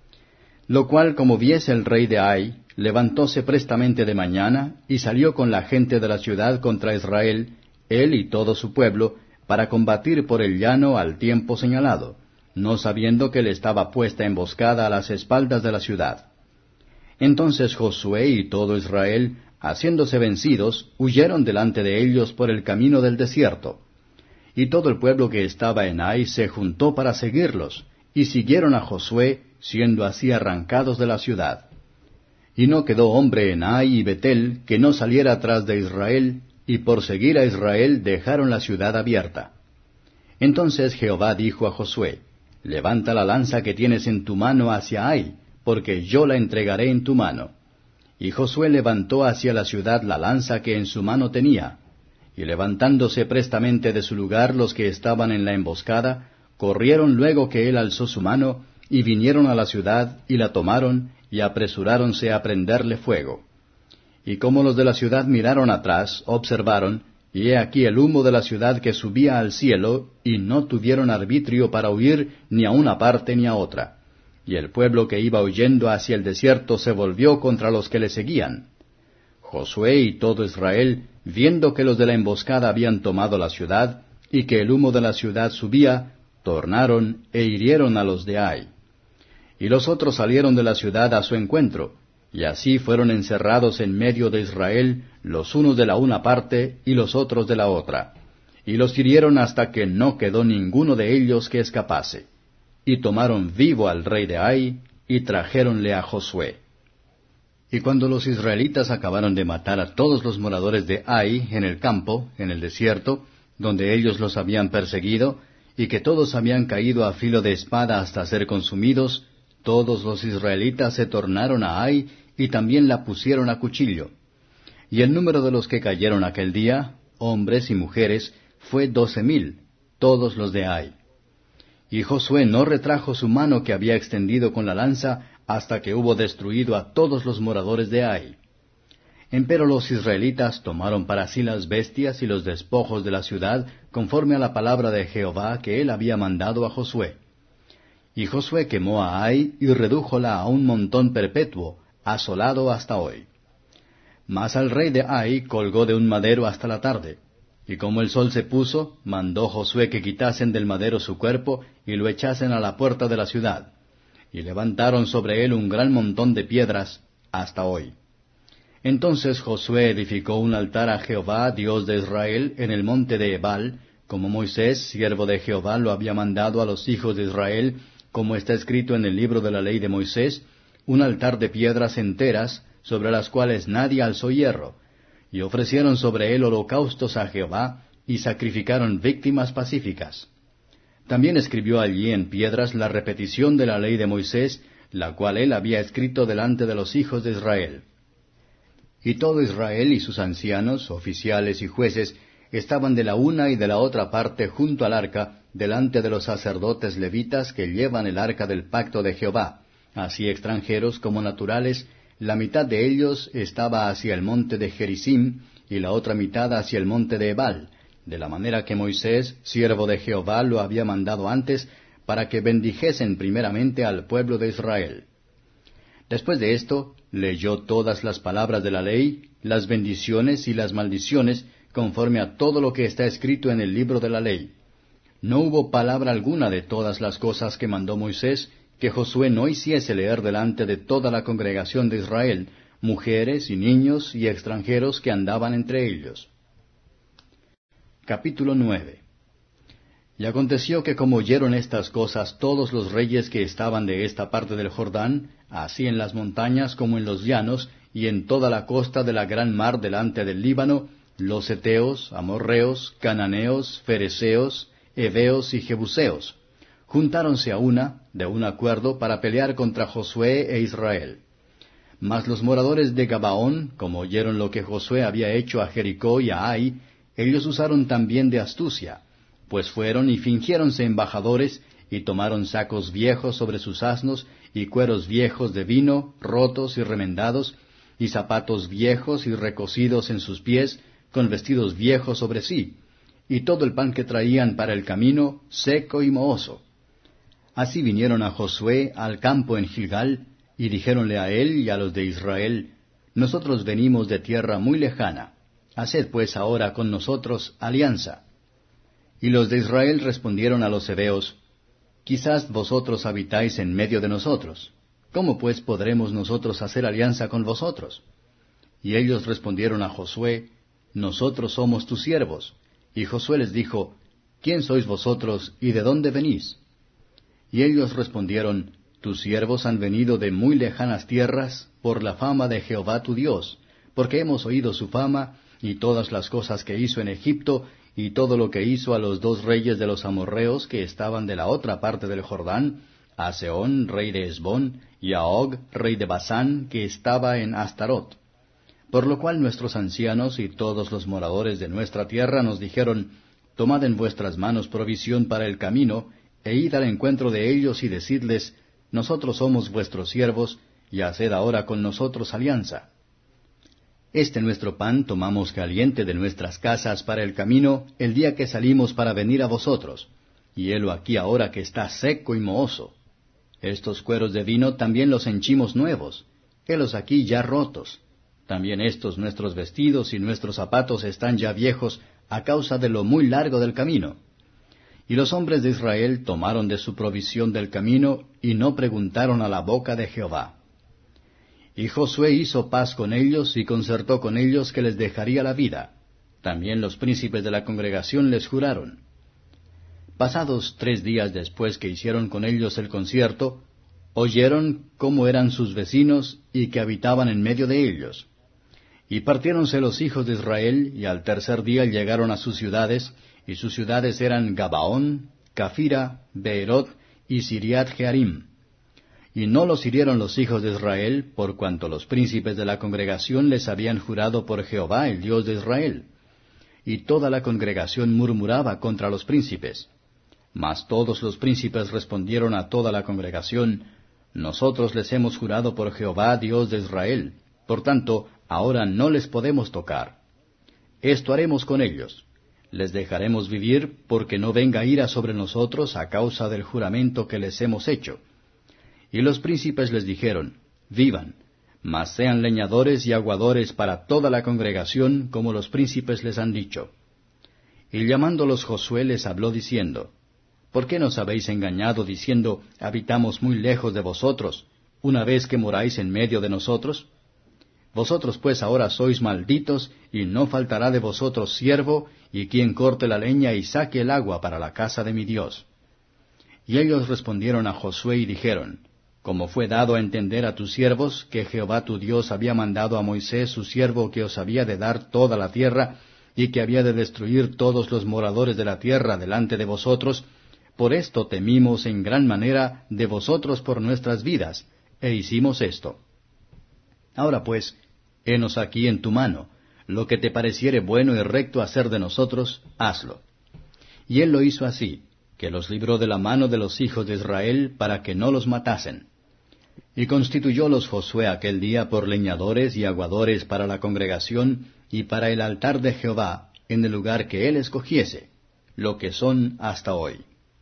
Lo cual, como viese el rey de Ai, levantóse prestamente de mañana, y salió con la gente de la ciudad contra Israel, él y todo su pueblo, para combatir por el llano al tiempo señalado, no sabiendo que le estaba puesta emboscada a las espaldas de la ciudad. Entonces Josué y todo Israel, haciéndose vencidos, huyeron delante de ellos por el camino del desierto. Y todo el pueblo que estaba en Ai se juntó para seguirlos, y siguieron a Josué, siendo así arrancados de la ciudad. Y no quedó hombre en Ai y Betel que no saliera atrás de Israel, y por seguir a Israel dejaron la ciudad abierta. Entonces Jehová dijo a Josué, levanta la lanza que tienes en tu mano hacia Ai, porque yo la entregaré en tu mano. Y Josué levantó hacia la ciudad la lanza que en su mano tenía, y levantándose prestamente de su lugar los que estaban en la emboscada, corrieron luego que él alzó su mano, y vinieron a la ciudad, y la tomaron, y apresuráronse a prenderle fuego. Y como los de la ciudad miraron atrás, observaron, y he aquí el humo de la ciudad que subía al cielo, y no tuvieron arbitrio para huir ni a una parte ni a otra. Y el pueblo que iba huyendo hacia el desierto se volvió contra los que le seguían. Josué y todo Israel, viendo que los de la emboscada habían tomado la ciudad, y que el humo de la ciudad subía, tornaron e hirieron a los de Ai. Y los otros salieron de la ciudad a su encuentro, y así fueron encerrados en medio de Israel, los unos de la una parte y los otros de la otra. Y los hirieron hasta que no quedó ninguno de ellos que escapase. Y tomaron vivo al rey de Ai, y trajéronle a Josué. Y cuando los israelitas acabaron de matar a todos los moradores de Ai en el campo, en el desierto, donde ellos los habían perseguido, y que todos habían caído a filo de espada hasta ser consumidos, todos los israelitas se tornaron a Ai, y también la pusieron a cuchillo. Y el número de los que cayeron aquel día, hombres y mujeres, fue 12,000, todos los de Ai. Y Josué no retrajo su mano que había extendido con la lanza, hasta que hubo destruido a todos los moradores de Ai. Empero los israelitas tomaron para sí las bestias y los despojos de la ciudad, conforme a la palabra de Jehová que él había mandado a Josué. Y Josué quemó a Ai y redújola a un montón perpetuo, asolado hasta hoy. Mas al rey de Ai colgó de un madero hasta la tarde. Y como el sol se puso, mandó Josué que quitasen del madero su cuerpo y lo echasen a la puerta de la ciudad. Y levantaron sobre él un gran montón de piedras, hasta hoy. Entonces Josué edificó un altar a Jehová, Dios de Israel, en el monte de Ebal, como Moisés, siervo de Jehová, lo había mandado a los hijos de Israel, como está escrito en el libro de la ley de Moisés, un altar de piedras enteras, sobre las cuales nadie alzó hierro, y ofrecieron sobre él holocaustos a Jehová, y sacrificaron víctimas pacíficas. También escribió allí en piedras la repetición de la ley de Moisés, la cual él había escrito delante de los hijos de Israel. Y todo Israel y sus ancianos, oficiales y jueces, estaban de la una y de la otra parte junto al arca, delante de los sacerdotes levitas que llevan el arca del pacto de Jehová, así extranjeros como naturales. La mitad de ellos estaba hacia el monte de Gerizim, y la otra mitad hacia el monte de Ebal, de la manera que Moisés, siervo de Jehová, lo había mandado antes, para que bendijesen primeramente al pueblo de Israel. Después de esto, leyó todas las palabras de la ley, las bendiciones y las maldiciones, conforme a todo lo que está escrito en el libro de la ley. No hubo palabra alguna de todas las cosas que mandó Moisés, que Josué no hiciese leer delante de toda la congregación de Israel, mujeres y niños y extranjeros que andaban entre ellos. Capítulo 9. Y aconteció que como oyeron estas cosas todos los reyes que estaban de esta parte del Jordán, así en las montañas como en los llanos, y en toda la costa de la gran mar delante del Líbano, los heteos, amorreos, cananeos, fereceos, heveos y jebuseos, juntáronse a una, de un acuerdo, para pelear contra Josué e Israel. Mas los moradores de Gabaón, como oyeron lo que Josué había hecho a Jericó y a Ai, ellos usaron también de astucia, pues fueron y fingiéronse embajadores, y tomaron sacos viejos sobre sus asnos, y cueros viejos de vino, rotos y remendados, y zapatos viejos y recocidos en sus pies, con vestidos viejos sobre sí, y todo el pan que traían para el camino, seco y mohoso. Así vinieron a Josué al campo en Gilgal, y dijéronle a él y a los de Israel, Nosotros venimos de tierra muy lejana, haced pues ahora con nosotros alianza. Y los de Israel respondieron a los heveos, Quizás vosotros habitáis en medio de nosotros. ¿Cómo pues podremos nosotros hacer alianza con vosotros? Y ellos respondieron a Josué, Nosotros somos tus siervos. Y Josué les dijo, ¿Quién sois vosotros y de dónde venís? Y ellos respondieron, Tus siervos han venido de muy lejanas tierras por la fama de Jehová tu Dios, porque hemos oído su fama y todas las cosas que hizo en Egipto y todo lo que hizo a los 2 reyes de los amorreos que estaban de la otra parte del Jordán, a Sehón, rey de Hesbón, y a Og, rey de Basán, que estaba en Astarot. Por lo cual nuestros ancianos y todos los moradores de nuestra tierra nos dijeron, Tomad en vuestras manos provisión para el camino, e id al encuentro de ellos y decidles, Nosotros somos vuestros siervos, y haced ahora con nosotros alianza. Este nuestro pan tomamos caliente de nuestras casas para el camino el día que salimos para venir a vosotros, y helo aquí ahora que está seco y mohoso. Estos cueros de vino también los henchimos nuevos, helos aquí ya rotos. También estos nuestros vestidos y nuestros zapatos están ya viejos a causa de lo muy largo del camino. Y los hombres de Israel tomaron de su provisión del camino y no preguntaron a la boca de Jehová. Y Josué hizo paz con ellos y concertó con ellos que les dejaría la vida. También los príncipes de la congregación les juraron. Pasados 3 días después que hicieron con ellos el concierto, oyeron cómo eran sus vecinos y que habitaban en medio de ellos. Y partiéronse los hijos de Israel, y al 3er día llegaron a sus ciudades, y sus ciudades eran Gabaón, Cafira, Beerot y Siriat Jearim. Y no los hirieron los hijos de Israel, por cuanto los príncipes de la congregación les habían jurado por Jehová, el Dios de Israel. Y toda la congregación murmuraba contra los príncipes. Mas todos los príncipes respondieron a toda la congregación, Nosotros les hemos jurado por Jehová, Dios de Israel. Por tanto, ahora no les podemos tocar. Esto haremos con ellos. Les dejaremos vivir, porque no venga ira sobre nosotros a causa del juramento que les hemos hecho. Y los príncipes les dijeron, Vivan, mas sean leñadores y aguadores para toda la congregación, como los príncipes les han dicho. Y llamándolos Josué les habló diciendo, ¿Por qué nos habéis engañado diciendo, habitamos muy lejos de vosotros, una vez que moráis en medio de nosotros? Vosotros pues ahora sois malditos, y no faltará de vosotros siervo, y quien corte la leña y saque el agua para la casa de mi Dios. Y ellos respondieron a Josué y dijeron, Como fue dado a entender a tus siervos, que Jehová tu Dios había mandado a Moisés su siervo que os había de dar toda la tierra, y que había de destruir todos los moradores de la tierra delante de vosotros, por esto temimos en gran manera de vosotros por nuestras vidas, e hicimos esto. Ahora pues, henos aquí en tu mano, lo que te pareciere bueno y recto hacer de nosotros, hazlo. Y él lo hizo así, que los libró de la mano de los hijos de Israel para que no los matasen. Y constituyólos Josué aquel día por leñadores y aguadores para la congregación y para el altar de Jehová en el lugar que él escogiese, lo que son hasta hoy.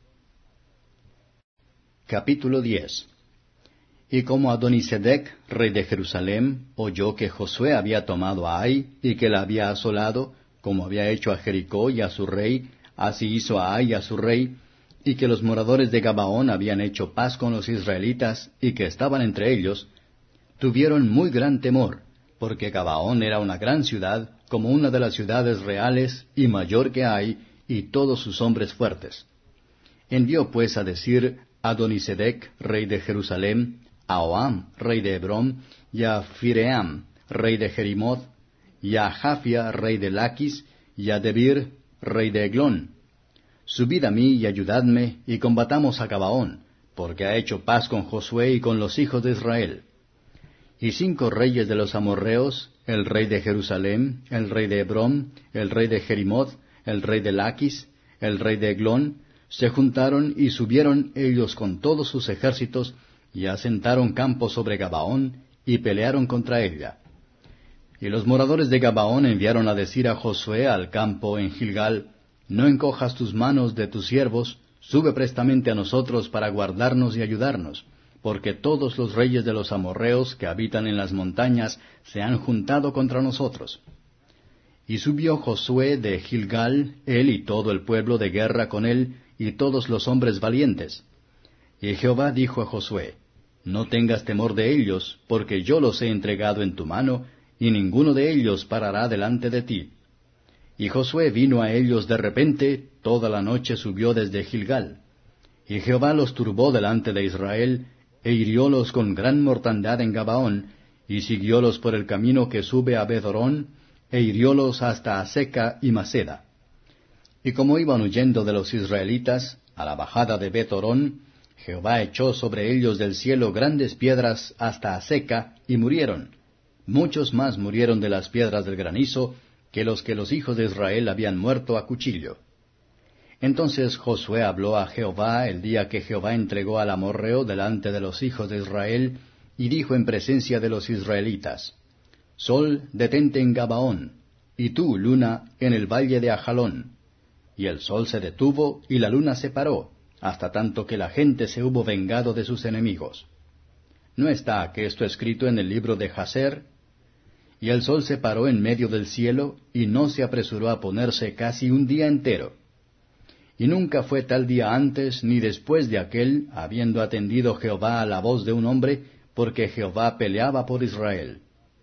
Capítulo 10. Y como Adonisedec, rey de Jerusalén, oyó que Josué había tomado a Ai y que la había asolado, como había hecho a Jericó y a su rey, así hizo a Ai y a su rey, y que los moradores de Gabaón habían hecho paz con los israelitas y que estaban entre ellos, tuvieron muy gran temor, porque Gabaón era una gran ciudad, como una de las ciudades reales, y mayor que Ai, y todos sus hombres fuertes. Envió pues a decir Adonisedec, rey de Jerusalén, a Oam, rey de Hebrón, y a Fiream, rey de Jerimoth, y a Jafia, rey de Laquis, y a Debir, rey de Eglón. Subid a mí y ayudadme, y combatamos a Gabaón, porque ha hecho paz con Josué y con los hijos de Israel. Y 5 reyes de los amorreos, el rey de Jerusalén, el rey de Hebrón, el rey de Jerimoth, el rey de Laquis, el rey de Eglón, se juntaron y subieron ellos con todos sus ejércitos, y asentaron campo sobre Gabaón, y pelearon contra ella. Y los moradores de Gabaón enviaron a decir a Josué al campo en Gilgal, No encojas tus manos de tus siervos, sube prestamente a nosotros para guardarnos y ayudarnos, porque todos los reyes de los amorrheos que habitan en las montañas se han juntado contra nosotros. Y subió Josué de Gilgal, él y todo el pueblo de guerra con él, y todos los hombres valientes. Y Jehová dijo a Josué, No tengas temor de ellos, porque yo los he entregado en tu mano, y ninguno de ellos parará delante de ti. Y Josué vino a ellos de repente, toda la noche subió desde Gilgal. Y Jehová los turbó delante de Israel, e hiriólos con gran mortandad en Gabaón, y siguiólos por el camino que sube a Beth-horón, e hiriólos hasta Aseca y Maceda. Y como iban huyendo de los israelitas, a la bajada de Beth-horón, Jehová echó sobre ellos del cielo grandes piedras hasta Aseca, y murieron. Muchos más murieron de las piedras del granizo, que los hijos de Israel habían muerto a cuchillo. Entonces Josué habló a Jehová el día que Jehová entregó al amorrheo delante de los hijos de Israel, y dijo en presencia de los israelitas, Sol, detente en Gabaón, y tú, luna, en el valle de Ajalón. Y el sol se detuvo, y la luna se paró, hasta tanto que la gente se hubo vengado de sus enemigos. ¿No está esto escrito en el libro de Jaser? Y el sol se paró en medio del cielo, y no se apresuró a ponerse casi un día entero. Y nunca fue tal día antes ni después de aquel, habiendo atendido Jehová a la voz de un hombre, porque Jehová peleaba por Israel.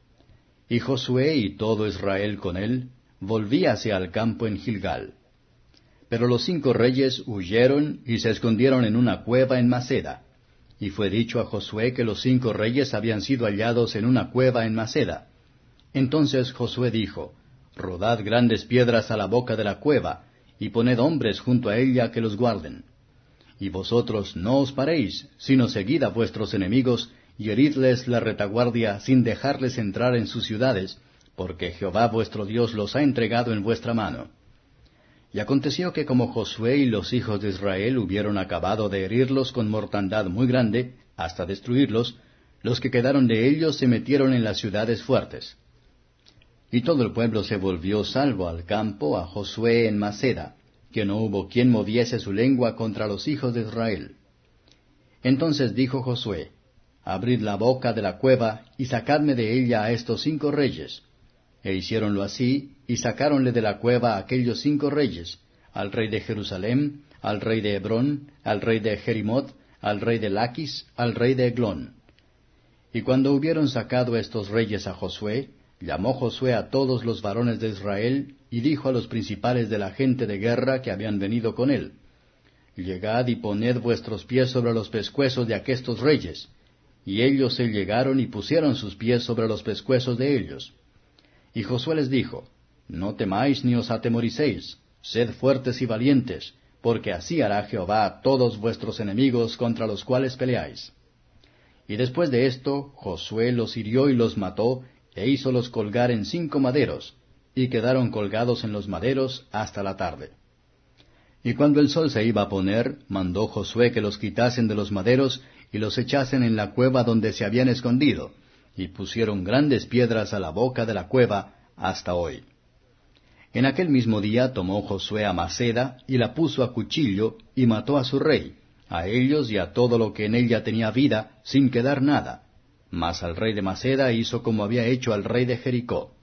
Y Josué y todo Israel con él, volvíase al campo en Gilgal. Pero los 5 reyes huyeron y se escondieron en una cueva en Maceda. Y fue dicho a Josué que los 5 reyes habían sido hallados en una cueva en Maceda. Entonces Josué dijo, Rodad grandes piedras a la boca de la cueva, y poned hombres junto a ella que los guarden. Y vosotros no os paréis, sino seguid a vuestros enemigos, y heridles la retaguardia sin dejarles entrar en sus ciudades, porque Jehová vuestro Dios los ha entregado en vuestra mano. Y aconteció que como Josué y los hijos de Israel hubieron acabado de herirlos con mortandad muy grande, hasta destruirlos, los que quedaron de ellos se metieron en las ciudades fuertes. Y todo el pueblo se volvió salvo al campo a Josué en Maceda, que no hubo quien moviese su lengua contra los hijos de Israel. Entonces dijo Josué, Abrid la boca de la cueva, y sacadme de ella a estos 5 reyes. E hiciéronlo así, y sacáronle de la cueva a aquellos 5 reyes, al rey de Jerusalem, al rey de Hebrón, al rey de Jerimot, al rey de Laquis, al rey de Eglón. Y cuando hubieron sacado estos reyes a Josué, llamó Josué a todos los varones de Israel, y dijo a los principales de la gente de guerra que habían venido con él, Llegad y poned vuestros pies sobre los pescuezos de aquestos reyes. Y ellos se llegaron y pusieron sus pies sobre los pescuezos de ellos. Y Josué les dijo, No temáis ni os atemoricéis, sed fuertes y valientes, porque así hará Jehová a todos vuestros enemigos contra los cuales peleáis. Y después de esto, Josué los hirió y los mató, e hízolos colgar en 5 maderos, y quedaron colgados en los maderos hasta la tarde. Y cuando el sol se iba a poner, mandó Josué que los quitasen de los maderos, y los echasen en la cueva donde se habían escondido, y pusieron grandes piedras a la boca de la cueva hasta hoy. En aquel mismo día tomó Josué a Maceda, y la puso a cuchillo, y mató a su rey, a ellos y a todo lo que en ella tenía vida, sin quedar nada. Mas al rey de Maceda hizo como había hecho al rey de Jericó.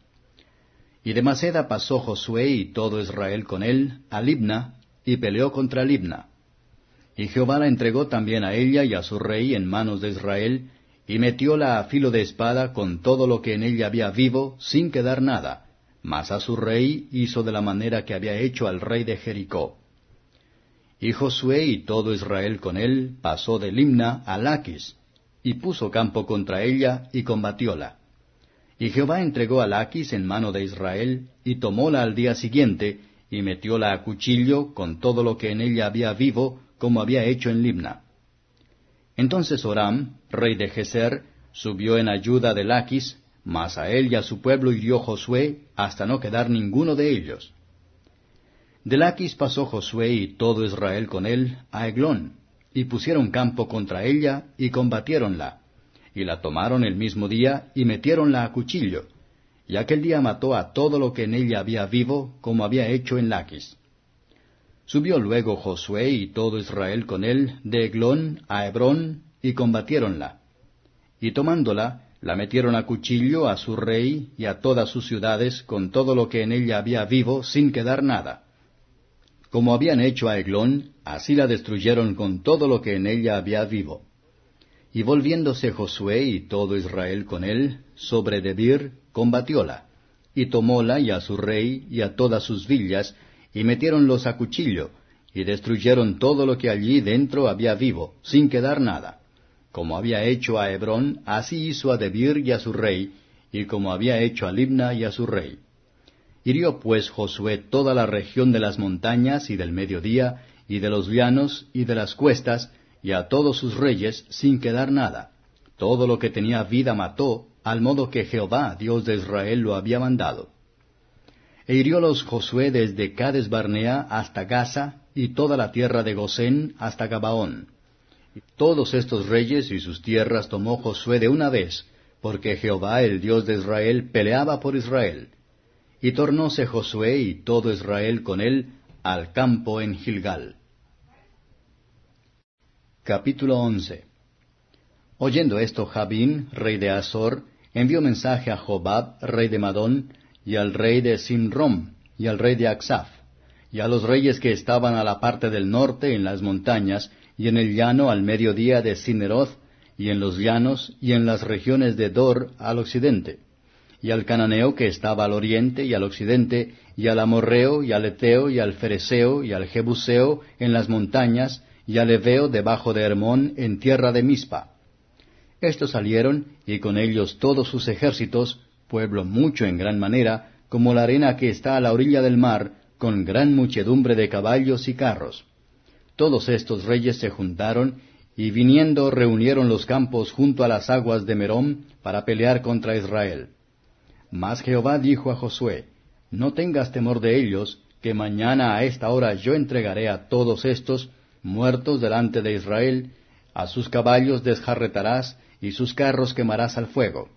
Y de Maceda pasó Josué y todo Israel con él a Libna, y peleó contra Libna. Y Jehová la entregó también a ella y a su rey en manos de Israel, y metióla a filo de espada con todo lo que en ella había vivo, sin quedar nada, mas a su rey hizo de la manera que había hecho al rey de Jericó. Y Josué y todo Israel con él pasó de Libna a Laquis, y puso campo contra ella, y combatióla. Y Jehová entregó a Laquis en mano de Israel, y tomóla al día siguiente, y metióla a cuchillo con todo lo que en ella había vivo, como había hecho en Libna. Entonces Horam, rey de Geser, subió en ayuda de Laquis, mas a él y a su pueblo hirió Josué, hasta no quedar ninguno de ellos. De Laquis pasó Josué y todo Israel con él a Eglón, y pusieron campo contra ella, y combatiéronla, y la tomaron el mismo día, y metiéronla a cuchillo, y aquel día mató a todo lo que en ella había vivo, como había hecho en Laquis. Subió luego Josué y todo Israel con él de Eglón a Hebrón, y combatiéronla. Y tomándola, la metieron a cuchillo a su rey y a todas sus ciudades, con todo lo que en ella había vivo, sin quedar nada. Como habían hecho a Eglón, así la destruyeron con todo lo que en ella había vivo. Y volviéndose Josué y todo Israel con él, sobre Debir, combatióla, y tomóla y a su rey y a todas sus villas, y metiéronlos a cuchillo, y destruyeron todo lo que allí dentro había vivo, sin quedar nada. Como había hecho a Hebrón, así hizo a Debir y a su rey, y como había hecho a Libna y a su rey. Hirió pues Josué toda la región de las montañas y del mediodía, y de los llanos y de las cuestas, y a todos sus reyes, sin quedar nada. Todo lo que tenía vida mató, al modo que Jehová, Dios de Israel, lo había mandado. E hiriólos Josué desde Cades Barnea hasta Gaza, y toda la tierra de Gosén hasta Gabaón. Todos estos reyes y sus tierras tomó Josué de una vez, porque Jehová, el Dios de Israel, peleaba por Israel. Y tornóse Josué y todo Israel con él al campo en Gilgal. Capítulo 11. Oyendo esto, Jabín, rey de Azor, envió mensaje a Jobab, rey de Madón, y al rey de Simrom, y al rey de Aksaf, y a los reyes que estaban a la parte del norte en las montañas, y en el llano al mediodía de Sineroth, y en los llanos, y en las regiones de Dor al occidente, y al cananeo que estaba al oriente y al occidente, y al amorreo, y al eteo, y al fereceo, y al jebuseo en las montañas, y al heveo debajo de Hermón en tierra de Mispa. Estos salieron, y con ellos todos sus ejércitos, pueblo mucho en gran manera, como la arena que está a la orilla del mar, con gran muchedumbre de caballos y carros. Todos estos reyes se juntaron, y viniendo reunieron los campos junto a las aguas de Merom, para pelear contra Israel. Mas Jehová dijo a Josué, no tengas temor de ellos, que mañana a esta hora yo entregaré a todos estos, muertos delante de Israel, a sus caballos desjarretarás, y sus carros quemarás al fuego.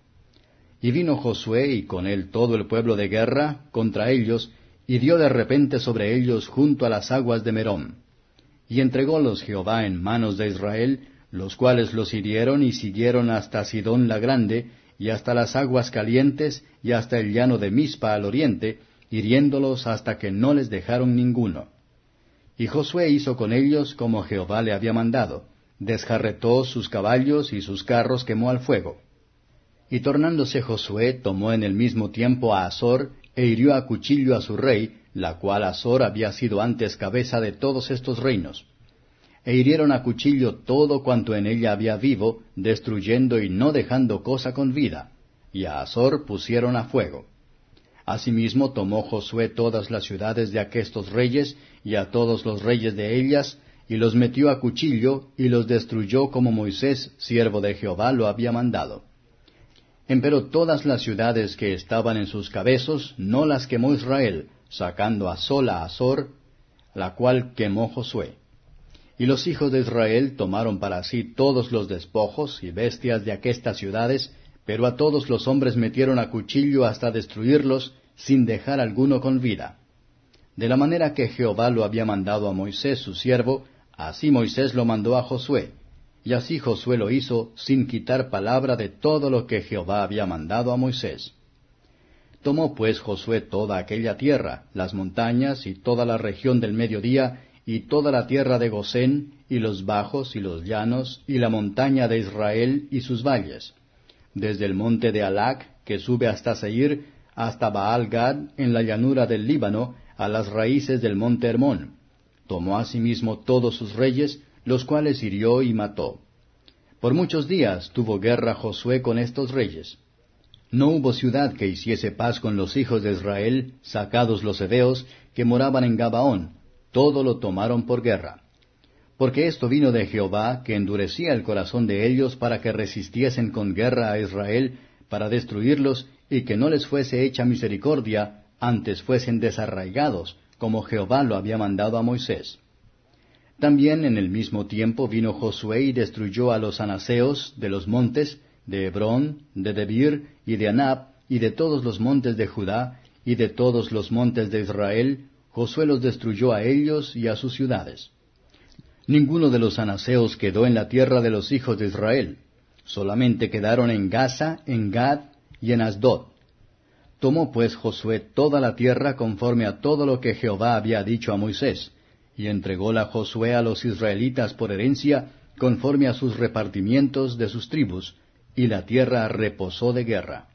Y vino Josué, y con él todo el pueblo de guerra, contra ellos, y dio de repente sobre ellos junto a las aguas de Merom. Y entrególos Jehová en manos de Israel, los cuales los hirieron y siguieron hasta Sidón la grande, y hasta las aguas calientes, y hasta el llano de Mispa al oriente, hiriéndolos hasta que no les dejaron ninguno. Y Josué hizo con ellos como Jehová le había mandado, desjarretó sus caballos y sus carros quemó al fuego. Y tornándose Josué, tomó en el mismo tiempo a Azor, e hirió a cuchillo a su rey, la cual Azor había sido antes cabeza de todos estos reinos. E hirieron a cuchillo todo cuanto en ella había vivo, destruyendo y no dejando cosa con vida, y a Azor pusieron a fuego. Asimismo tomó Josué todas las ciudades de aquestos reyes, y a todos los reyes de ellas, y los metió a cuchillo, y los destruyó como Moisés, siervo de Jehová, lo había mandado. Empero todas las ciudades que estaban en sus cabezos no las quemó Israel, sacando a sola Azor, la cual quemó Josué. Y los hijos de Israel tomaron para sí todos los despojos y bestias de aquestas ciudades, pero a todos los hombres metieron a cuchillo hasta destruirlos, sin dejar alguno con vida. De la manera que Jehová lo había mandado a Moisés su siervo, así Moisés lo mandó a Josué. Y así Josué lo hizo, sin quitar palabra de todo lo que Jehová había mandado a Moisés. Tomó pues Josué toda aquella tierra, las montañas y toda la región del mediodía, y toda la tierra de Gosén, y los bajos y los llanos, y la montaña de Israel y sus valles, desde el monte de Alac, que sube hasta Seir, hasta Baal-Gad, en la llanura del Líbano, a las raíces del monte Hermón. Tomó asimismo todos sus reyes, los cuales hirió y mató. Por muchos días tuvo guerra Josué con estos reyes. No hubo ciudad que hiciese paz con los hijos de Israel, sacados los heveos, que moraban en Gabaón, todo lo tomaron por guerra. Porque esto vino de Jehová, que endurecía el corazón de ellos para que resistiesen con guerra a Israel, para destruirlos, y que no les fuese hecha misericordia, antes fuesen desarraigados, como Jehová lo había mandado a Moisés. También en el mismo tiempo vino Josué y destruyó a los anaseos de los montes, de Hebrón, de Debir, y de Anab, y de todos los montes de Judá, y de todos los montes de Israel. Josué los destruyó a ellos y a sus ciudades. Ninguno de los anaseos quedó en la tierra de los hijos de Israel, solamente quedaron en Gaza, en Gad y en Asdod. Tomó pues Josué toda la tierra conforme a todo lo que Jehová había dicho a Moisés, y entrególa Josué a los israelitas por herencia, conforme a sus repartimientos de sus tribus, y la tierra reposó de guerra.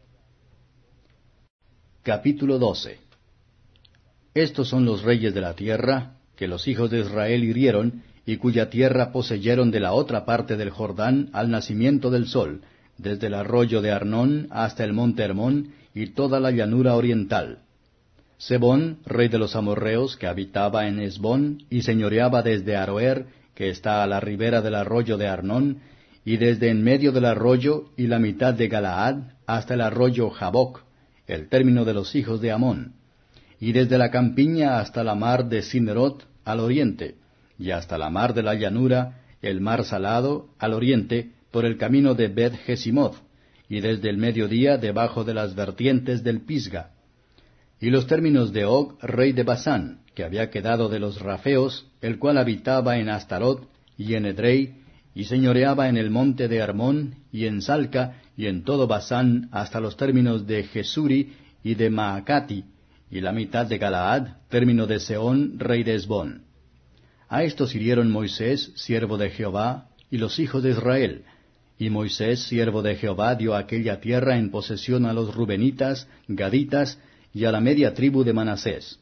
Capítulo 12. Estos son los reyes de la tierra, que los hijos de Israel hirieron, y cuya tierra poseyeron de la otra parte del Jordán al nacimiento del sol, desde el arroyo de Arnón hasta el monte Hermón, y toda la llanura oriental. Sebón, rey de los amorreos, que habitaba en Hesbón, y señoreaba desde Aroer, que está a la ribera del arroyo de Arnón, y desde en medio del arroyo y la mitad de Galaad, hasta el arroyo Jaboc, el término de los hijos de Amón, y desde la campiña hasta la mar de Sinerot, al oriente, y hasta la mar de la llanura, el mar salado, al oriente, por el camino de Bet-Jesimoth, y desde el mediodía debajo de las vertientes del Pisga. Y los términos de Og, rey de Basán, que había quedado de los Rafeos, el cual habitaba en Astarot y en Edrei, y señoreaba en el monte de Hermón, y en Salca, y en todo Basán, hasta los términos de Jesuri y de Maacati, y la mitad de Galaad, término de Seón, rey de Hesbón. A estos hirieron Moisés, siervo de Jehová, y los hijos de Israel. Y Moisés, siervo de Jehová, dio aquella tierra en posesión a los Rubenitas, Gaditas, y a la media tribu de Manasés.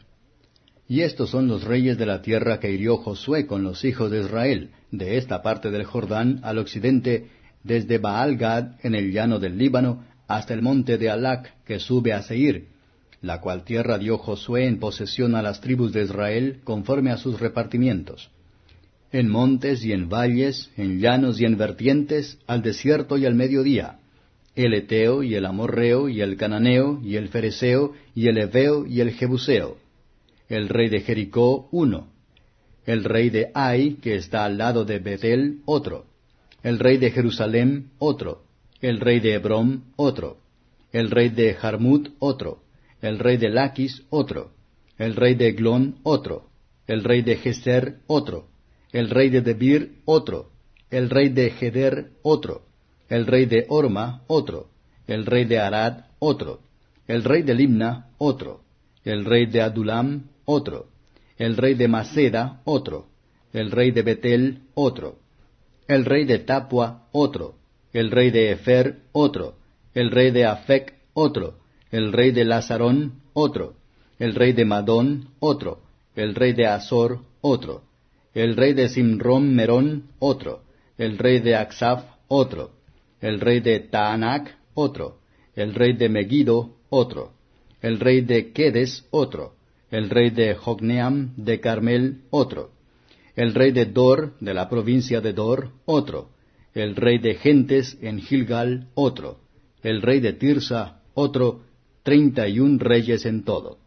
Y estos son los reyes de la tierra que hirió Josué con los hijos de Israel, de esta parte del Jordán al occidente, desde Baal-Gad en el llano del Líbano, hasta el monte de Alac, que sube a Seir, la cual tierra dio Josué en posesión a las tribus de Israel, conforme a sus repartimientos. En montes y en valles, en llanos y en vertientes, al desierto y al mediodía, el Eteo y el Amorreo y el Cananeo y el Fereseo y el Heveo y el Jebuseo. El rey de Jericó, uno. El rey de Ai, que está al lado de Betel, otro. El rey de Jerusalem, otro. El rey de Hebrón, otro. El rey de Jarmut, otro. El rey de Laquis, otro. El rey de Eglón, otro. El rey de Geser, otro. El rey de Debir, otro. El rey de Geder, otro. El rey de Orma, otro. El rey de Arad, otro. El rey de Limna, otro. El rey de Adulam, otro. El rey de Maceda, otro. El rey de Betel, otro. El rey de Tapua, otro. El rey de Efer, otro. El rey de Afec, otro. El rey de Lazarón, otro. El rey de Madón, otro. El rey de Azor, otro. El rey de Simrón Merón, otro. El rey de Aksaf, otro. El rey de Taanac, otro. El rey de Megiddo, otro. El rey de Quedes, otro. El rey de Jocneam de Carmel, otro. El rey de Dor, de la provincia de Dor, otro. El rey de Gentes en Gilgal, otro. El rey de Tirsa, otro. 31 reyes en todo.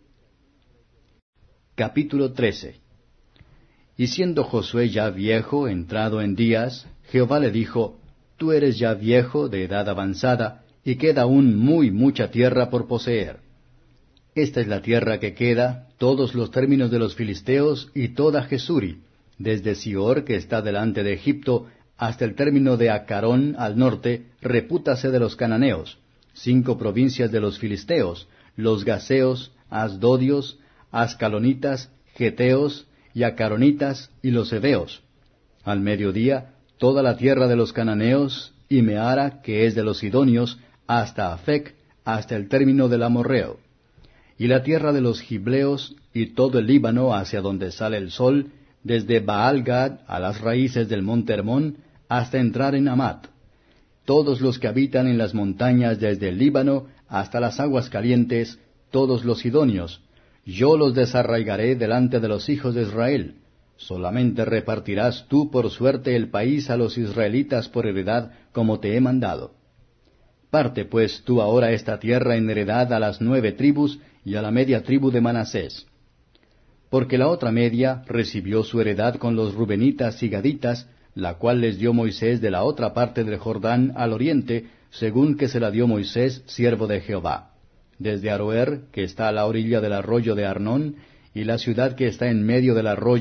Capítulo 13. Y siendo Josué ya viejo, entrado en días, Jehová le dijo, Tú eres ya viejo, de edad avanzada, y queda aún mucha tierra por poseer. Esta es la tierra que queda, todos los términos de los filisteos y toda Jesuri, desde Sior, que está delante de Egipto, hasta el término de Acarón al norte, repútase de los cananeos, 5 provincias de los filisteos, los gaseos, asdodios, ascalonitas, geteos y acaronitas y los heveos. Al mediodía, toda la tierra de los cananeos, y Meara, que es de los sidonios, hasta Afec, hasta el término del amorreo. Y la tierra de los gibleos, y todo el Líbano hacia donde sale el sol, desde Baal-Gad a las raíces del monte Hermón, hasta entrar en Amat. Todos los que habitan en las montañas desde el Líbano hasta las aguas calientes, todos los sidonios, yo los desarraigaré delante de los hijos de Israel. Solamente repartirás tú por suerte el país a los israelitas por heredad, como te he mandado. Parte pues tú ahora esta tierra en heredad a las 9 tribus y a la media tribu de Manasés. Porque la otra media recibió su heredad con los Rubenitas y Gaditas, la cual les dio Moisés de la otra parte del Jordán al oriente, según que se la dio Moisés, siervo de Jehová, desde Aroer, que está a la orilla del arroyo de Arnón, y la ciudad que está en medio del arroyo,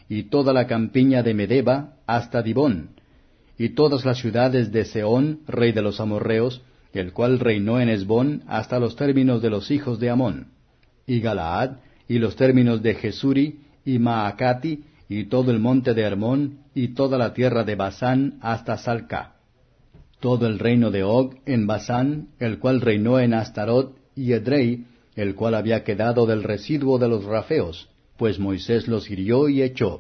y toda la campiña de Medeba, hasta Dibón, y todas las ciudades de Sehón, rey de los amorrheos, el cual reinó en Hesbón hasta los términos de los hijos de Amón, y Galaad, y los términos de Jesuri, y Maacati, y todo el monte de Hermón, y toda la tierra de Basán hasta Salca. Todo el reino de Og en Basán, el cual reinó en Astarot y Edrei, el cual había quedado del residuo de los rafeos, pues Moisés los hirió y echó.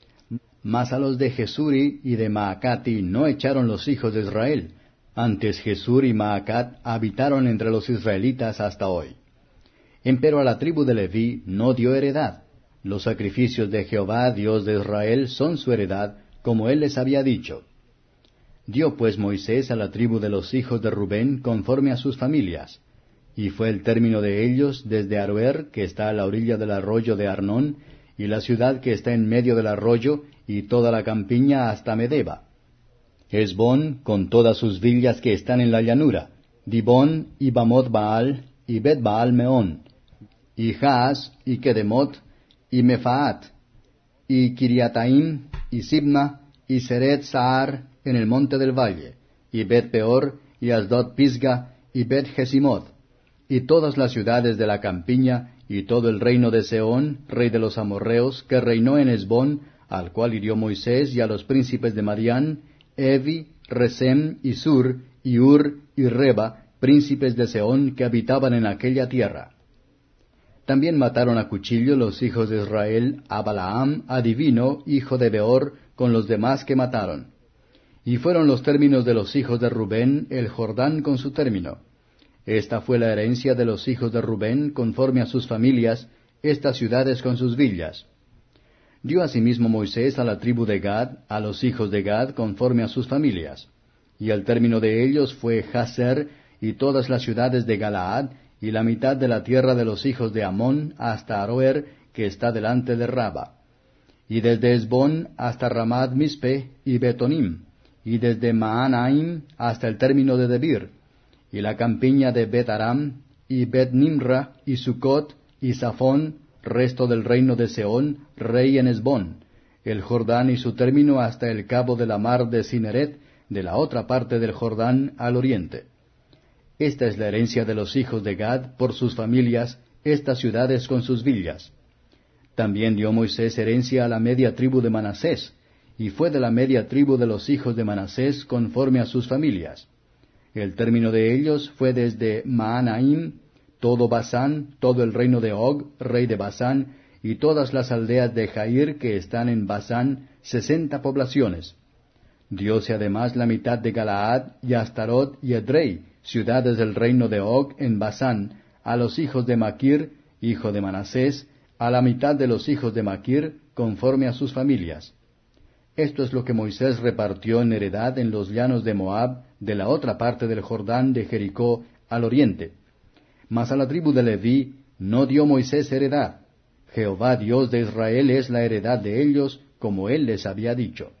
Mas a los de Jesuri y de Maacati no echaron los hijos de Israel, antes Jesur y Maacat habitaron entre los israelitas hasta hoy. Empero a la tribu de Leví no dio heredad. Los sacrificios de Jehová, Dios de Israel, son su heredad, como él les había dicho. Dio pues Moisés a la tribu de los hijos de Rubén conforme a sus familias, y fue el término de ellos desde Aroer, que está a la orilla del arroyo de Arnón, y la ciudad que está en medio del arroyo, y toda la campiña hasta Medeba. Hesbón, con todas sus villas que están en la llanura, Dibón, y Bamot Baal, y Bet Baal Meón, y Jaas, y Kedemot, y Mefaat, y Kiriataim, y Sibma, y Seret Sahar, en el monte del valle, y Bet Peor, y Asdod Pisga, y Bet Jesimot, y todas las ciudades de la campiña, y todo el reino de Sehón, rey de los amorrheos, que reinó en Hesbón, al cual hirió Moisés, y a los príncipes de Madián, Evi, Resem, y Sur, y Ur, y Reba, príncipes de Sehón, que habitaban en aquella tierra. También mataron a cuchillo los hijos de Israel a Balaam, adivino, hijo de Beor, con los demás que mataron. Y fueron los términos de los hijos de Rubén, el Jordán con su término. Esta fue la herencia de los hijos de Rubén, conforme a sus familias, estas ciudades con sus villas. Dio asimismo Moisés a la tribu de Gad, a los hijos de Gad, conforme a sus familias. Y el término de ellos fue Jazer, y todas las ciudades de Galaad, y la mitad de la tierra de los hijos de Amón, hasta Aroer, que está delante de Raba. Y desde Hesbón hasta Ramad Mispe y Betonim, y desde Maanaim hasta el término de Debir, y la campiña de Bet Aram, y Bet Nimra, y Sucot, y Safón, resto del reino de Sehón, rey en Hesbón, el Jordán y su término hasta el cabo de la mar de Cineret, de la otra parte del Jordán al oriente. Esta es la herencia de los hijos de Gad por sus familias, estas ciudades con sus villas. También dio Moisés herencia a la media tribu de Manasés, y fue de la media tribu de los hijos de Manasés conforme a sus familias. El término de ellos fue desde Maanaim, todo Basán, todo el reino de Og, rey de Basán, y todas las aldeas de Jair que están en Basán, 60 poblaciones. Dióse además la mitad de Galaad, y Astarot y Edrei, ciudades del reino de Og en Basán, a los hijos de Maquir, hijo de Manasés, a la mitad de los hijos de Maquir, conforme a sus familias. Esto es lo que Moisés repartió en heredad en los llanos de Moab, de la otra parte del Jordán de Jericó, al oriente. Mas a la tribu de Leví no dio Moisés heredad. Jehová Dios de Israel es la heredad de ellos, como él les había dicho.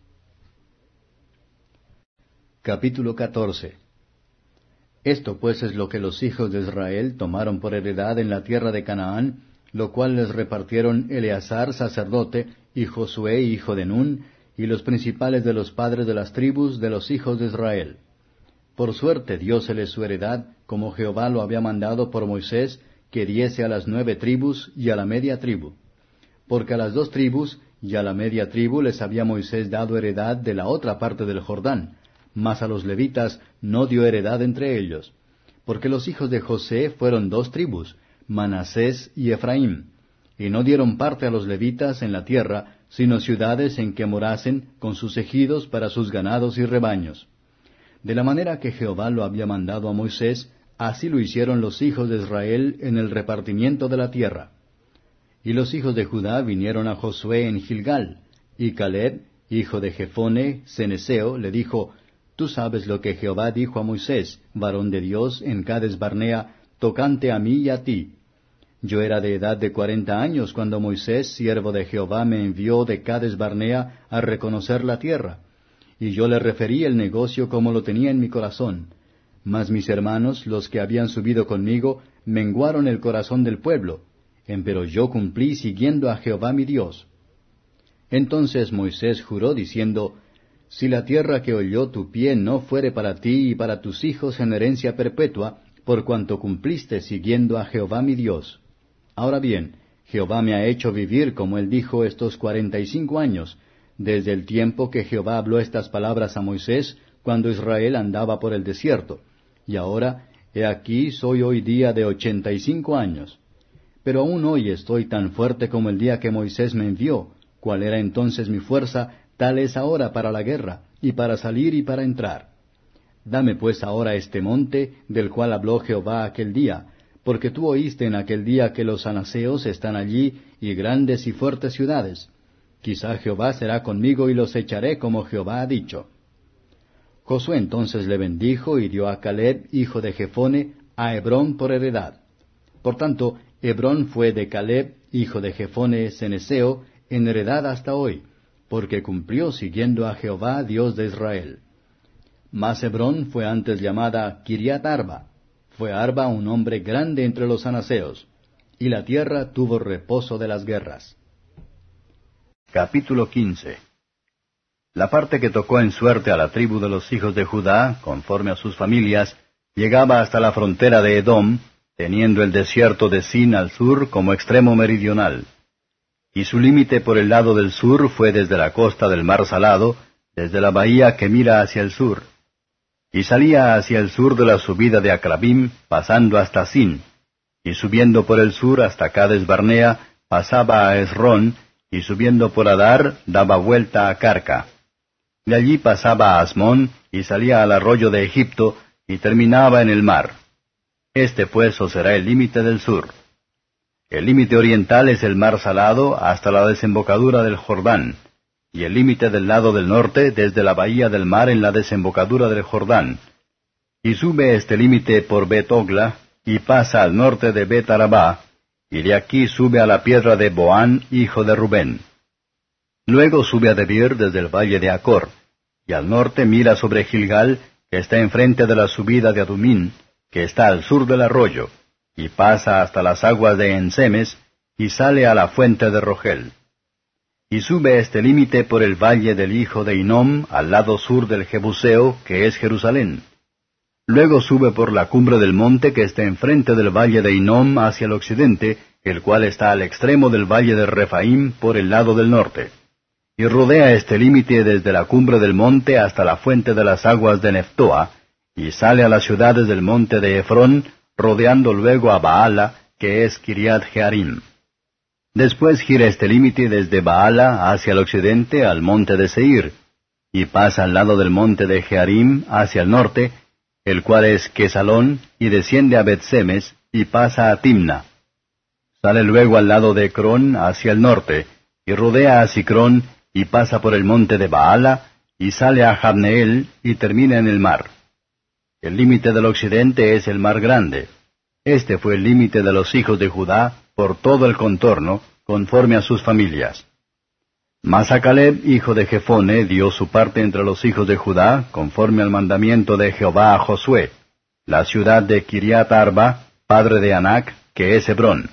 Capítulo 14. Esto pues es lo que los hijos de Israel tomaron por heredad en la tierra de Canaán, lo cual les repartieron Eleazar sacerdote, y Josué hijo de Nun, y los principales de los padres de las tribus de los hijos de Israel. Por suerte dióseles su heredad, como Jehová lo había mandado por Moisés, que diese a las 9 tribus y a la media tribu. Porque a las 2 tribus y a la media tribu les había Moisés dado heredad de la otra parte del Jordán, mas a los levitas no dio heredad entre ellos. Porque los hijos de José fueron 2 tribus, Manasés y Efraín, y no dieron parte a los levitas en la tierra, sino ciudades en que morasen con sus ejidos para sus ganados y rebaños. De la manera que Jehová lo había mandado a Moisés, así lo hicieron los hijos de Israel en el repartimiento de la tierra. Y los hijos de Judá vinieron a Josué en Gilgal, y Caleb, hijo de Jefone, ceneseo, le dijo, Tú sabes lo que Jehová dijo a Moisés, varón de Dios, en Cades Barnea, tocante a mí y a ti. Yo era de edad de 40 años cuando Moisés, siervo de Jehová, me envió de Cades Barnea a reconocer la tierra. Y yo le referí el negocio como lo tenía en mi corazón. Mas mis hermanos, los que habían subido conmigo, menguaron el corazón del pueblo. Empero yo cumplí siguiendo a Jehová mi Dios. Entonces Moisés juró diciendo, Si la tierra que holló tu pie no fuere para ti y para tus hijos en herencia perpetua, por cuanto cumpliste siguiendo a Jehová mi Dios. Ahora bien, Jehová me ha hecho vivir, como él dijo, estos 45 años, desde el tiempo que Jehová habló estas palabras a Moisés, cuando Israel andaba por el desierto. Y ahora, he aquí, soy hoy día de 85 años. Pero aún hoy estoy tan fuerte como el día que Moisés me envió. Cuál era entonces mi fuerza, tal es ahora para la guerra, y para salir y para entrar. Dame pues ahora este monte, del cual habló Jehová aquel día, porque tú oíste en aquel día que los anaseos están allí, y grandes y fuertes ciudades. Quizá Jehová será conmigo y los echaré como Jehová ha dicho. Josué entonces le bendijo y dio a Caleb, hijo de Jefone, a Hebrón por heredad. Por tanto, Hebrón fue de Caleb, hijo de Jefone ceneseo, en heredad hasta hoy, porque cumplió siguiendo a Jehová, Dios de Israel. Mas Hebrón fue antes llamada Kiriat Arba. Fue Arba un hombre grande entre los anaseos, y la tierra tuvo reposo de las guerras. Capítulo 15. La parte que tocó en suerte a la tribu de los hijos de Judá, conforme a sus familias, llegaba hasta la frontera de Edom, teniendo el desierto de Sin al sur como extremo meridional. Y su límite por el lado del sur fue desde la costa del mar Salado, desde la bahía que mira hacia el sur. Y salía hacia el sur de la subida de Acrabim, pasando hasta Sin, y subiendo por el sur hasta Cades Barnea, pasaba a Esrón, y subiendo por Adar, daba vuelta a Carca. De allí pasaba a Asmón, y salía al arroyo de Egipto, y terminaba en el mar. Este pues os será el límite del sur. El límite oriental es el mar Salado hasta la desembocadura del Jordán, y el límite del lado del norte desde la bahía del mar en la desembocadura del Jordán. Y sube este límite por Bet-Ogla, y pasa al norte de Bet-Arabá, y de aquí sube a la piedra de Boán, hijo de Rubén. Luego sube a Debir desde el valle de Acor, y al norte mira sobre Gilgal, que está enfrente de la subida de Adumín, que está al sur del arroyo, y pasa hasta las aguas de Ensemes, y sale a la fuente de Rogel. Y sube este límite por el valle del hijo de Hinnom, al lado sur del Jebuseo, que es Jerusalén. Luego sube por la cumbre del monte que está enfrente del valle de Hinnom hacia el occidente, el cual está al extremo del valle de Refaim por el lado del norte. Y rodea este límite desde la cumbre del monte hasta la fuente de las aguas de Neftoa, y sale a las ciudades del monte de Efrón, rodeando luego a Baala, que es Kiriat Jearim. Después gira este límite desde Baala hacia el occidente al monte de Seir, y pasa al lado del monte de Jearim hacia el norte, el cual es Quesalón, y desciende a Bet-Semes, y pasa a Timna. Sale luego al lado de Ecrón hacia el norte, y rodea a Sicrón, y pasa por el monte de Baala, y sale a Jabneel, y termina en el mar. El límite del occidente es el mar grande. Este fue el límite de los hijos de Judá por todo el contorno, conforme a sus familias. Mas a Caleb, hijo de Jefone, dio su parte entre los hijos de Judá, conforme al mandamiento de Jehová a Josué, la ciudad de Kiriat Arba, padre de Anac, que es Hebrón.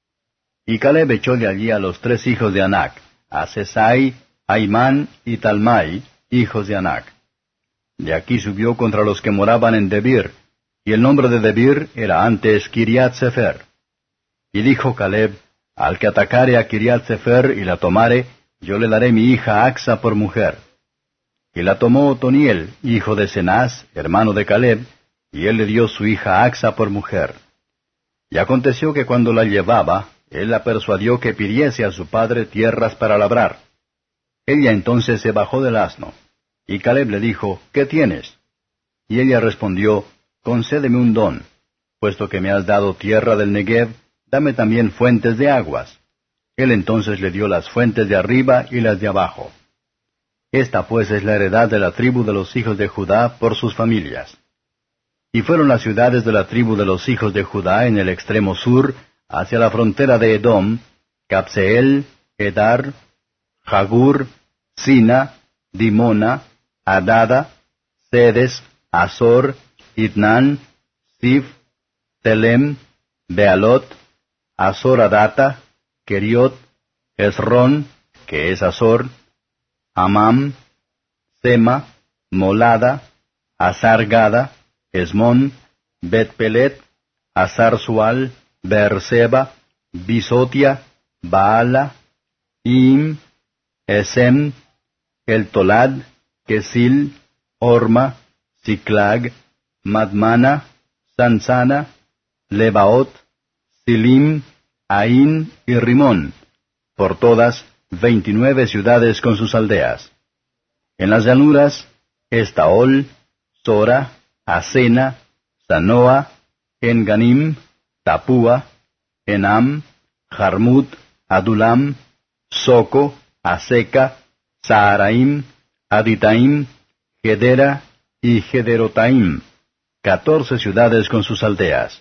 Y Caleb echó de allí a los 3 hijos de Anac, a Sesai, Aimán y Talmai, hijos de Anac. De aquí subió contra los que moraban en Debir, y el nombre de Debir era antes Kiriat Sefer. Y dijo Caleb, al que atacare a Kiriat Sefer y la tomare, yo le daré mi hija Axa por mujer. Y la tomó Otoniel, hijo de Cenaz, hermano de Caleb, y él le dio su hija Axa por mujer. Y aconteció que cuando la llevaba, él la persuadió que pidiese a su padre tierras para labrar. Ella entonces se bajó del asno. Y Caleb le dijo, ¿qué tienes? Y ella respondió, concédeme un don. Puesto que me has dado tierra del Negev, dame también fuentes de aguas. Él entonces le dio las fuentes de arriba y las de abajo. Esta pues es la heredad de la tribu de los hijos de Judá por sus familias. Y fueron las ciudades de la tribu de los hijos de Judá en el extremo sur, hacia la frontera de Edom, Capseel, Edar, Jagur, Sina, Dimona, Adada, Sedes, Azor, Itnan, Sif, Telem, Bealot, Azor Adata, Keriot, Esrón, que es Azor, Amam, Sema, Molada, Azar-Gada, Esmón, Bet-Pelet, Azar-Sual, Beerseba, Bisotia, Baala, Im, Esem, El-Tolad, Kesil, Orma, Siclag, Madmana, Sansana, Lebaot, Silim, Ain y Rimón, por todas 29 ciudades con sus aldeas. En las llanuras, Estaol, Sora, Asena, Sanoa, Enganim, Tapúa, Enam, Jarmut, Adulam, Soco, Aseca, Saharaim, Aditaim, Gedera y Gederotaim, 14 ciudades con sus aldeas.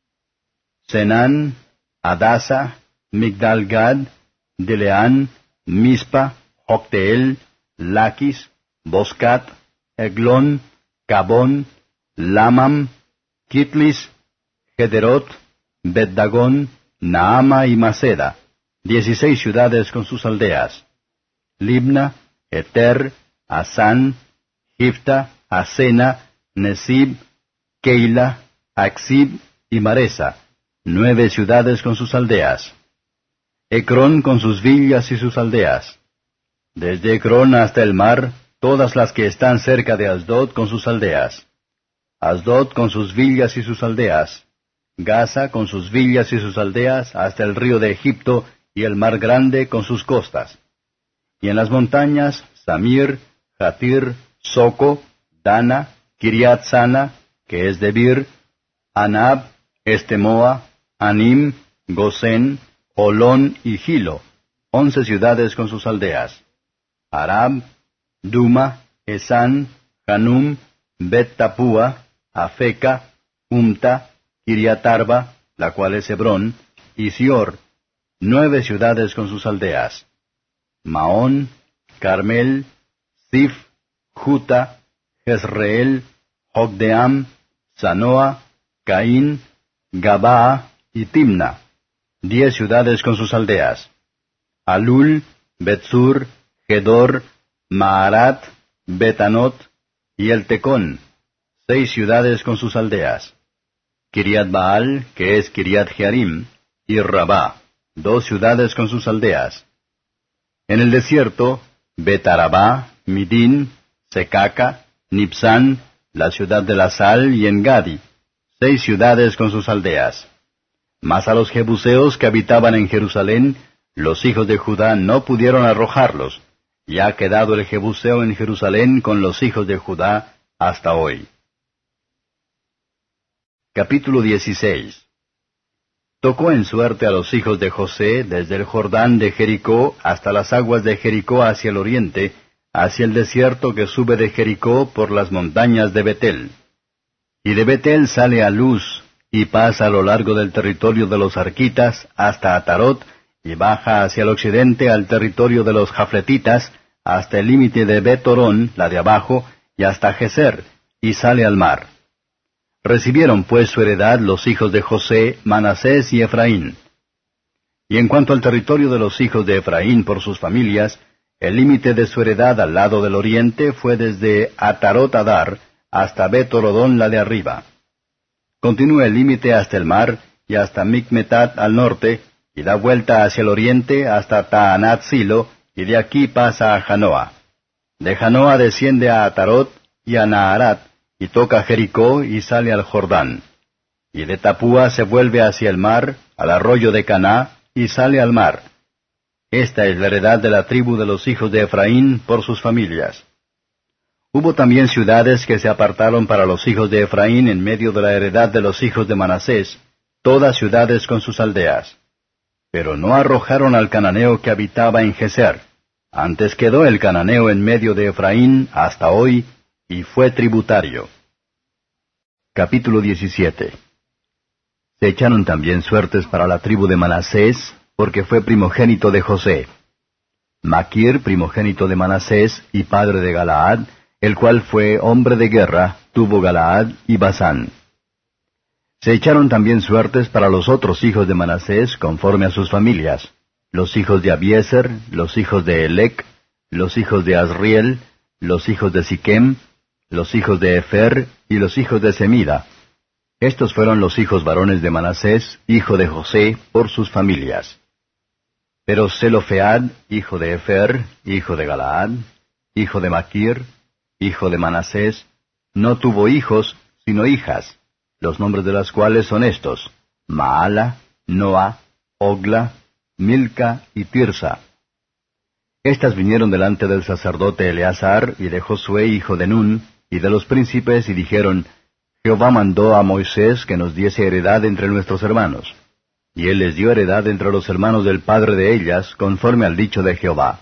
Senán, Adasa, Migdal-Gad, Deleán, Mispa, Jocteel, Laquis, Boscat, Eglón, Cabón, Lamam, Kitlis, Gederot, Bet-Dagón, Naama y Maceda, 16 ciudades con sus aldeas. Libna, Eter, Asán, Gifta, Asena, Nesib, Keila, Aksib y Maresa, 9 ciudades con sus aldeas. Ecrón con sus villas y sus aldeas. Desde Ecrón hasta el mar, todas las que están cerca de Asdod con sus aldeas. Asdod con sus villas y sus aldeas. Gaza con sus villas y sus aldeas hasta el río de Egipto y el mar grande con sus costas. Y en las montañas, Samir, Jatir, Soco, Dana, Kiriat Sana, que es Debir, Anab, Estemoa, Anim, Gosén, Olón y Gilo, 11 ciudades con sus aldeas. Arab, Duma, Esán, Hanum, Bet-Tapúa, Afeca, Umta, Kiriatarba, la cual es Hebrón, y Sior, 9 ciudades con sus aldeas. Maón, Carmel, Sif, Juta, Jezreel, Jogdeam, Sanoa, Caín, Gabaa y Timna, 10 ciudades con sus aldeas. Alul, Betsur, Gedor, Maarat, Betanot y El Tecón, 6 ciudades con sus aldeas. Kiriat Baal, que es Kiriat Jearim, y Rabá, 2 ciudades con sus aldeas. En el desierto, Betarabá, Midín, Secaca, Nipsán, la ciudad de la sal y Engadi, 6 ciudades con sus aldeas. Mas a los jebuseos que habitaban en Jerusalén, los hijos de Judá no pudieron arrojarlos, y ha quedado el jebuseo en Jerusalén con los hijos de Judá hasta hoy. Capítulo 16. Tocó en suerte a los hijos de José desde el Jordán de Jericó hasta las aguas de Jericó hacia el oriente, hacia el desierto que sube de Jericó por las montañas de Betel. Y de Betel sale a Luz, y pasa a lo largo del territorio de los arquitas hasta Atarot, y baja hacia el occidente al territorio de los jafletitas, hasta el límite de Bet-Orón, la de abajo, y hasta Geser, y sale al mar. Recibieron pues su heredad los hijos de José, Manasés y Efraín. Y en cuanto al territorio de los hijos de Efraín por sus familias, el límite de su heredad al lado del oriente fue desde Atarot Adar hasta Bet-Orodón la de arriba. Continúa el límite hasta el mar y hasta Micmetat al norte, y da vuelta hacia el oriente hasta Taanat Silo, y de aquí pasa a Janoa. De Janoa desciende a Atarot y a Naharat, y toca Jericó y sale al Jordán. Y de Tapúa se vuelve hacia el mar, al arroyo de Caná, y sale al mar. Esta es la heredad de la tribu de los hijos de Efraín por sus familias. Hubo también ciudades que se apartaron para los hijos de Efraín en medio de la heredad de los hijos de Manasés, todas ciudades con sus aldeas. Pero no arrojaron al cananeo que habitaba en Geser. Antes quedó el cananeo en medio de Efraín hasta hoy, y fue tributario. Capítulo 17. Se echaron también suertes para la tribu de Manasés, porque fue primogénito de José. Maquir, primogénito de Manasés y padre de Galaad, el cual fue hombre de guerra, tuvo Galaad y Basán. Se echaron también suertes para los otros hijos de Manasés, conforme a sus familias.
los hijos de Abiezer, los hijos de Elec, los hijos de Asriel, los hijos de Siquem, los hijos de Efer y los hijos de Semida. Estos fueron los hijos varones de Manasés, hijo de José, por sus familias. Pero Zelofead, hijo de Efer, hijo de Galaad, hijo de Maquir, hijo de Manasés, no tuvo hijos, sino hijas, los nombres de las cuales son estos: Maala, Noa, Ogla, Milca y Tirsa. Estas vinieron delante del sacerdote Eleazar y de Josué hijo de Nun, y de los príncipes, y dijeron: Jehová mandó a Moisés que nos diese heredad entre nuestros hermanos. Y él les dio heredad entre los hermanos del padre de ellas, conforme al dicho de Jehová.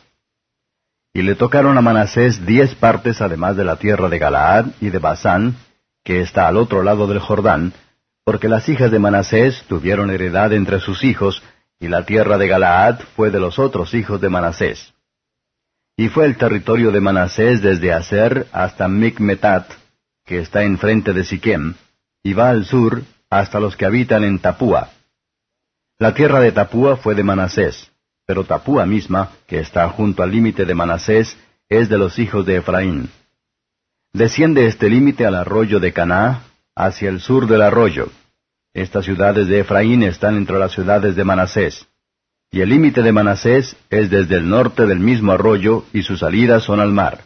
Y le tocaron a Manasés 10 partes, además de la tierra de Galaad y de Basán, que está al otro lado del Jordán, porque las hijas de Manasés tuvieron heredad entre sus hijos, y la tierra de Galaad fue de los otros hijos de Manasés. Y fue el territorio de Manasés desde Aser hasta Micmetat, que está enfrente de Siquem, y va al sur hasta los que habitan en Tapúa. La tierra de Tapúa fue de Manasés, pero Tapúa misma, que está junto al límite de Manasés, es de los hijos de Efraín. Desciende este límite al arroyo de Caná, hacia el sur del arroyo. Estas ciudades de Efraín están entre las ciudades de Manasés. Y el límite de Manasés es desde el norte del mismo arroyo, y sus salidas son al mar.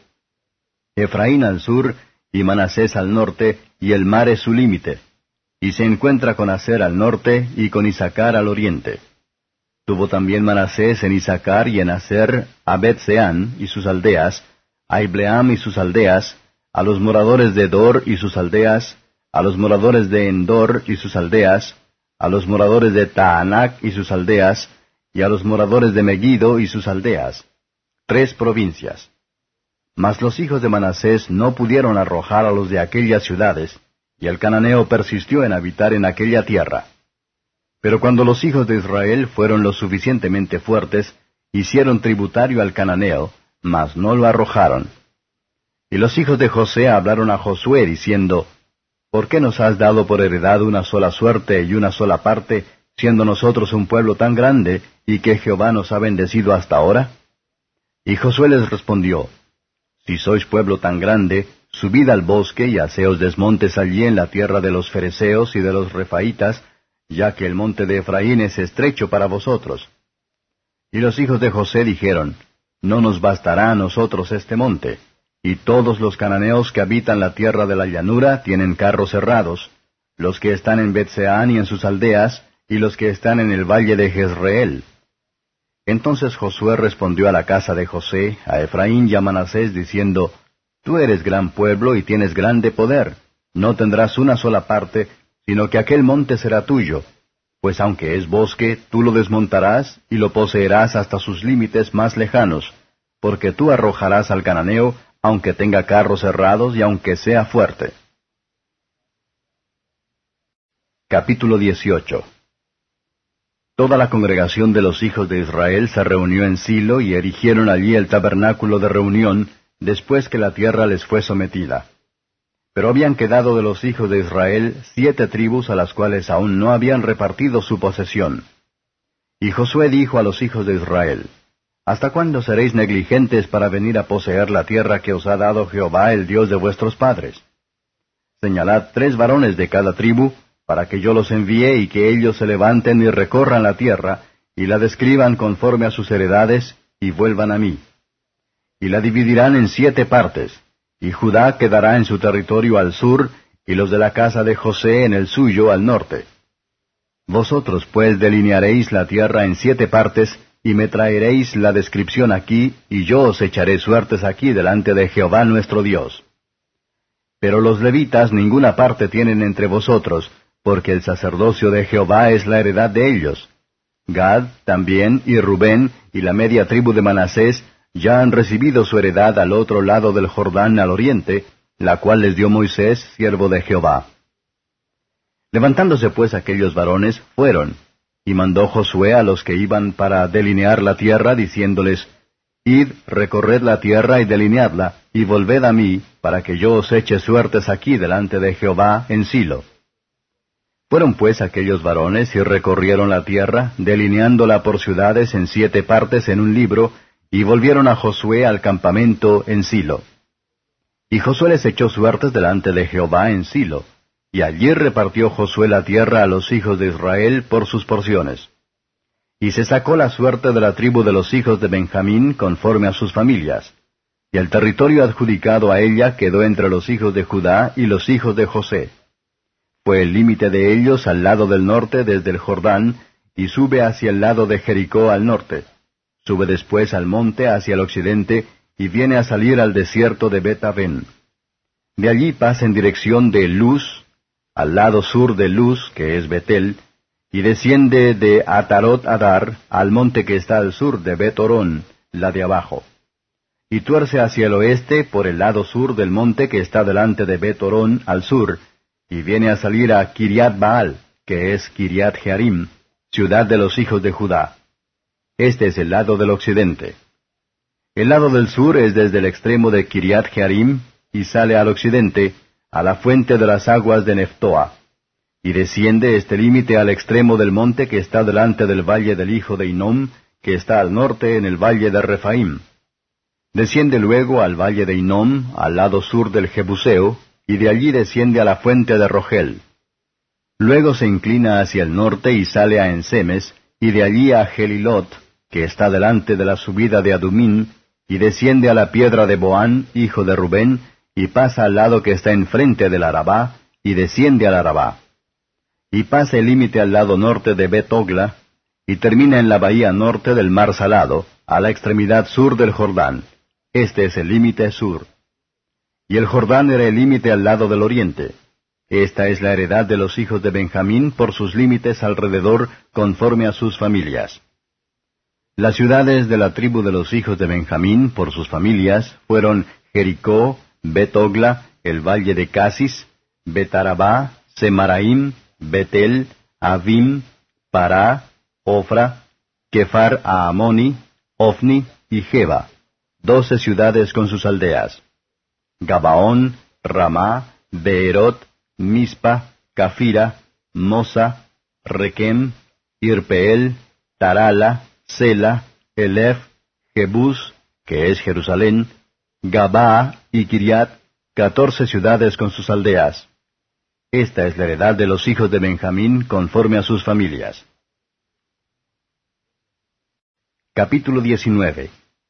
Efraín al sur, y Manasés al norte, y el mar es su límite. Y se encuentra con Aser al norte, y con Isacar al oriente. Tuvo también Manasés en Isacar y en Aser a Bet-Seán y sus aldeas, a Ibleam y sus aldeas, a los moradores de Dor y sus aldeas, a los moradores de Endor y sus aldeas, a los moradores de Taanac y sus aldeas, y a los moradores de Megiddo y sus aldeas. 3 provincias. Mas los hijos de Manasés no pudieron arrojar a los de aquellas ciudades, y el cananeo persistió en habitar en aquella tierra. Pero cuando los hijos de Israel fueron lo suficientemente fuertes, hicieron tributario al cananeo, mas no lo arrojaron. Y los hijos de José hablaron a Josué, diciendo: ¿Por qué nos has dado por heredad una sola suerte y una sola parte, siendo nosotros un pueblo tan grande, y que Jehová nos ha bendecido hasta ahora? Y Josué les respondió: Si sois pueblo tan grande, subid al bosque y haceos desmontes allí en la tierra de los fereceos y de los refaitas, ya que el monte de Efraín es estrecho para vosotros. Y los hijos de José dijeron: No nos bastará a nosotros este monte, y todos los cananeos que habitan la tierra de la llanura tienen carros cerrados, los que están en Bet-Seán y en sus aldeas, y los que están en el valle de Jezreel. Entonces Josué respondió a la casa de José, a Efraín y a Manasés, diciendo: Tú eres gran pueblo y tienes grande poder, no tendrás una sola parte, sino que aquel monte será tuyo, pues aunque es bosque, tú lo desmontarás y lo poseerás hasta sus límites más lejanos, porque tú arrojarás al cananeo, aunque tenga carros cerrados y aunque sea fuerte. Capítulo 18. Toda la congregación de los hijos de Israel se reunió en Silo y erigieron allí el tabernáculo de reunión, después que la tierra les fue sometida. Pero habían quedado de los hijos de Israel 7 tribus a las cuales aún no habían repartido su posesión. Y Josué dijo a los hijos de Israel: ¿Hasta cuándo seréis negligentes para venir a poseer la tierra que os ha dado Jehová, el Dios de vuestros padres? Señalad 3 varones de cada tribu, para que yo los envíe y que ellos se levanten y recorran la tierra, y la describan conforme a sus heredades, y vuelvan a mí. Y la dividirán en 7 partes, y Judá quedará en su territorio al sur, y los de la casa de José en el suyo al norte. Vosotros pues delinearéis la tierra en 7 partes, y me traeréis la descripción aquí, y yo os echaré suertes aquí delante de Jehová nuestro Dios. Pero los levitas ninguna parte tienen entre vosotros, porque el sacerdocio de Jehová es la heredad de ellos. Gad también, y Rubén, y la media tribu de Manasés, ya han recibido su heredad al otro lado del Jordán al oriente, la cual les dio Moisés, siervo de Jehová. Levantándose pues aquellos varones, fueron, y mandó Josué a los que iban para delinear la tierra, diciéndoles: Id, recorred la tierra y delineadla, y volved a mí, para que yo os eche suertes aquí delante de Jehová en Silo. Fueron pues aquellos varones y recorrieron la tierra, delineándola por ciudades en 7 partes en un libro, y volvieron a Josué al campamento en Silo. Y Josué les echó suertes delante de Jehová en Silo, y allí repartió Josué la tierra a los hijos de Israel por sus porciones. Y se sacó la suerte de la tribu de los hijos de Benjamín conforme a sus familias, y el territorio adjudicado a ella quedó entre los hijos de Judá y los hijos de José. Fue el límite de ellos al lado del norte desde el Jordán, y sube hacia el lado de Jericó al norte. Sube después al monte hacia el occidente, y viene a salir al desierto de Bet-Aven. De allí pasa en dirección de Luz, al lado sur de Luz, que es Betel, y desciende de Atarot Adar al monte que está al sur de Bet-Orón, la de abajo. Y tuerce hacia el oeste por el lado sur del monte que está delante de Bet-Orón al sur, y viene a salir a Kiriat Baal, que es Kiriat Jearim, ciudad de los hijos de Judá. Este es el lado del occidente. El lado del sur es desde el extremo de Kiriat Jearim, y sale al occidente, a la fuente de las aguas de Neftoa. Y desciende este límite al extremo del monte que está delante del valle del hijo de Hinnom, que está al norte en el valle de Refaim. Desciende luego al valle de Hinnom, al lado sur del Jebuseo, y de allí desciende a la fuente de Rogel. Luego se inclina hacia el norte y sale a Ensemes, y de allí a Gelilot, que está delante de la subida de Adumín, y desciende a la piedra de Boán, hijo de Rubén, y pasa al lado que está enfrente del Arabá, y desciende al Arabá. Y pasa el límite al lado norte de Bet-Ogla, y termina en la bahía norte del mar Salado, a la extremidad sur del Jordán. Este es el límite sur. Y el Jordán era el límite al lado del oriente. Esta es la heredad de los hijos de Benjamín por sus límites alrededor, conforme a sus familias. Las ciudades de la tribu de los hijos de Benjamín, por sus familias, fueron Jericó, Bet-Ogla, el valle de Casis, Bet-Arabá, Semaraim, Betel, Avim, Pará, Ofra, Kefar Aamoni, Ofni y Geba, 12 ciudades con sus aldeas. Gabaón, Ramá, Beerot, Mispa, Cafira, Mosa, Requem, Irpeel, Tarala, Sela, Elef, Jebús, que es Jerusalén, Gabaa y Kiriat, 14 ciudades con sus aldeas. Esta es la heredad de los hijos de Benjamín conforme a sus familias. Capítulo 19.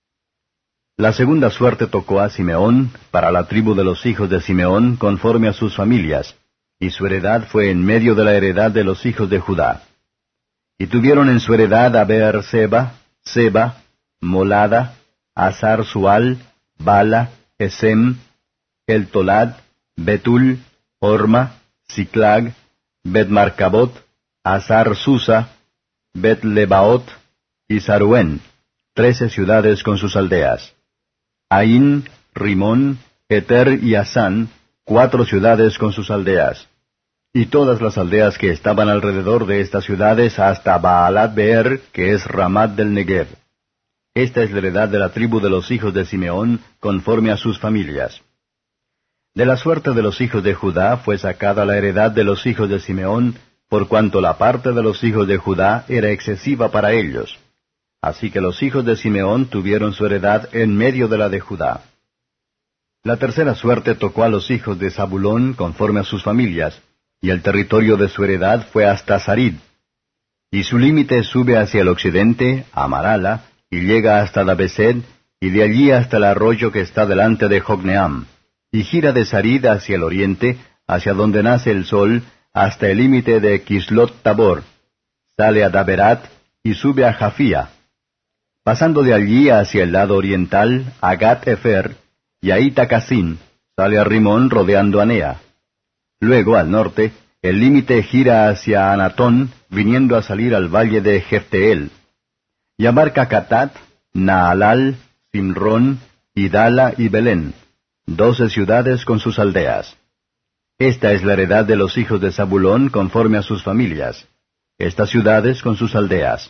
La segunda suerte tocó a Simeón, para la tribu de los hijos de Simeón, conforme a sus familias, y su heredad fue en medio de la heredad de los hijos de Judá. Y tuvieron en su heredad a Beer-seba, Seba, Molada, Hazar-Sual, Bala, Esem, El-Tolad, Betul, Orma, Siclag, Bet-Marcabot, Hazar-Susa, Bet-Lebaot y Saruén, 13 ciudades con sus aldeas. Ain, Rimón, Eter y Asán, 4 ciudades con sus aldeas. Y todas las aldeas que estaban alrededor de estas ciudades hasta Baalat Beer, que es Ramat del Negev. Esta es la heredad de la tribu de los hijos de Simeón, conforme a sus familias. De la suerte de los hijos de Judá fue sacada la heredad de los hijos de Simeón, por cuanto la parte de los hijos de Judá era excesiva para ellos. Así que los hijos de Simeón tuvieron su heredad en medio de la de Judá. La tercera suerte tocó a los hijos de Zabulón conforme a sus familias, y el territorio de su heredad fue hasta Sarid. Y su límite sube hacia el occidente, a Marala, y llega hasta Dabesed, y de allí hasta el arroyo que está delante de Jocneam, y gira de Sarid hacia el oriente, hacia donde nace el sol, hasta el límite de Kislot Tabor. Sale a Daberat, y sube a Jafía. Pasando de allí hacia el lado oriental, a Gat-Efer, y a Itacasin, sale a Rimón rodeando a Nea. Luego, al norte, el límite gira hacia Anatón, viniendo a salir al valle de Jefteel. Y abarca Catat, Naalal, Simrón, Idala y Belén, 12 ciudades con sus aldeas. Esta es la heredad de los hijos de Zabulón conforme a sus familias. Estas ciudades con sus aldeas.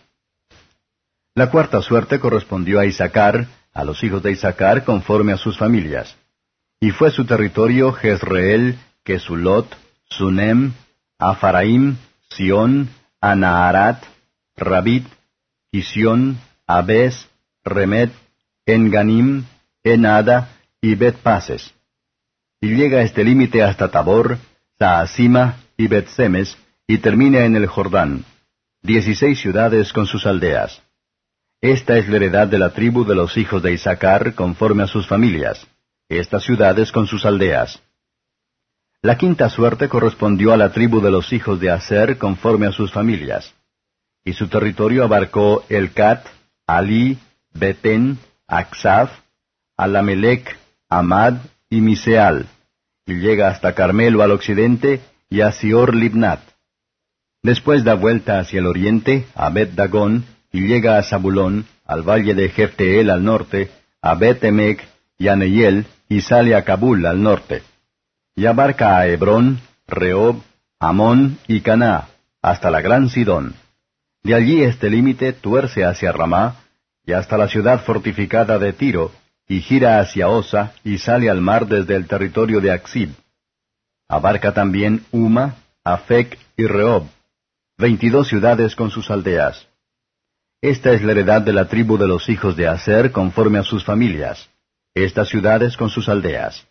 La cuarta suerte correspondió a Isaacar, a los hijos de Isaacar conforme a sus familias. Y fue su territorio Jezreel, Quesulot, Sunem, a Faraim, Sión, a Naharat, Rabit, Kisión, Abes, Remet, En-Ganim, En-Ada y Bet-Pases. Y llega este límite hasta Tabor, Sahasima y Bet-Semes, y termina en el Jordán, 16 ciudades con sus aldeas. Esta es la heredad de la tribu de los hijos de Isaacar conforme a sus familias, estas ciudades con sus aldeas. La quinta suerte correspondió a la tribu de los hijos de Aser conforme a sus familias. Y su territorio abarcó Elcat, Ali, Betén, Aksaf, Alamelec, Amad y Miseal, y llega hasta Carmelo al occidente y a Sior Libnat. Después da vuelta hacia el oriente a Bet-Dagón y llega a Zabulón, al valle de Jefteel al norte, a Bet-Emec y a Neiel, y sale a Cabul al norte. Y abarca a Hebrón, Rehob, Amón y Caná, hasta la gran Sidón. De allí este límite tuerce hacia Ramá, y hasta la ciudad fortificada de Tiro, y gira hacia Osa, y sale al mar desde el territorio de Aksib. Abarca también Uma, Afec y Rehob, 22 ciudades con sus aldeas. Esta es la heredad de la tribu de los hijos de Aser conforme a sus familias, estas ciudades con sus aldeas.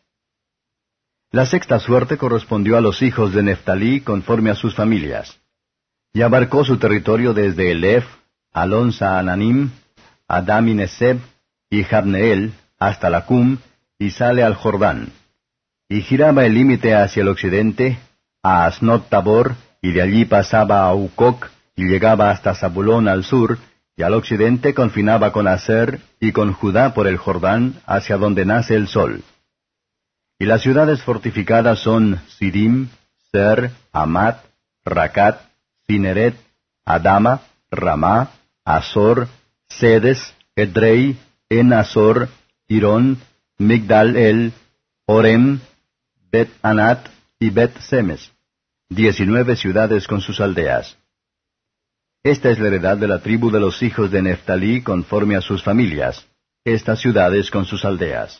La sexta suerte correspondió a los hijos de Neftalí conforme a sus familias. Y abarcó su territorio desde Elef, Alon Saananim, Adam y Neseb, y Jabneel, hasta Lacum, y sale al Jordán. Y giraba el límite hacia el occidente, a Asnot Tabor, y de allí pasaba a Ucoc, y llegaba hasta Zabulón al sur, y al occidente confinaba con Aser, y con Judá por el Jordán, hacia donde nace el sol. Y las ciudades fortificadas son Sidim, Ser, Amat, Racat, Cineret, Adama, Ramá, Azor, Sedes, Edrei, En-Azor, Irón, Migdal-El, Orem, Bet-Anat y Bet-Semes, 19 ciudades con sus aldeas. Esta es la heredad de la tribu de los hijos de Neftalí conforme a sus familias, estas ciudades con sus aldeas.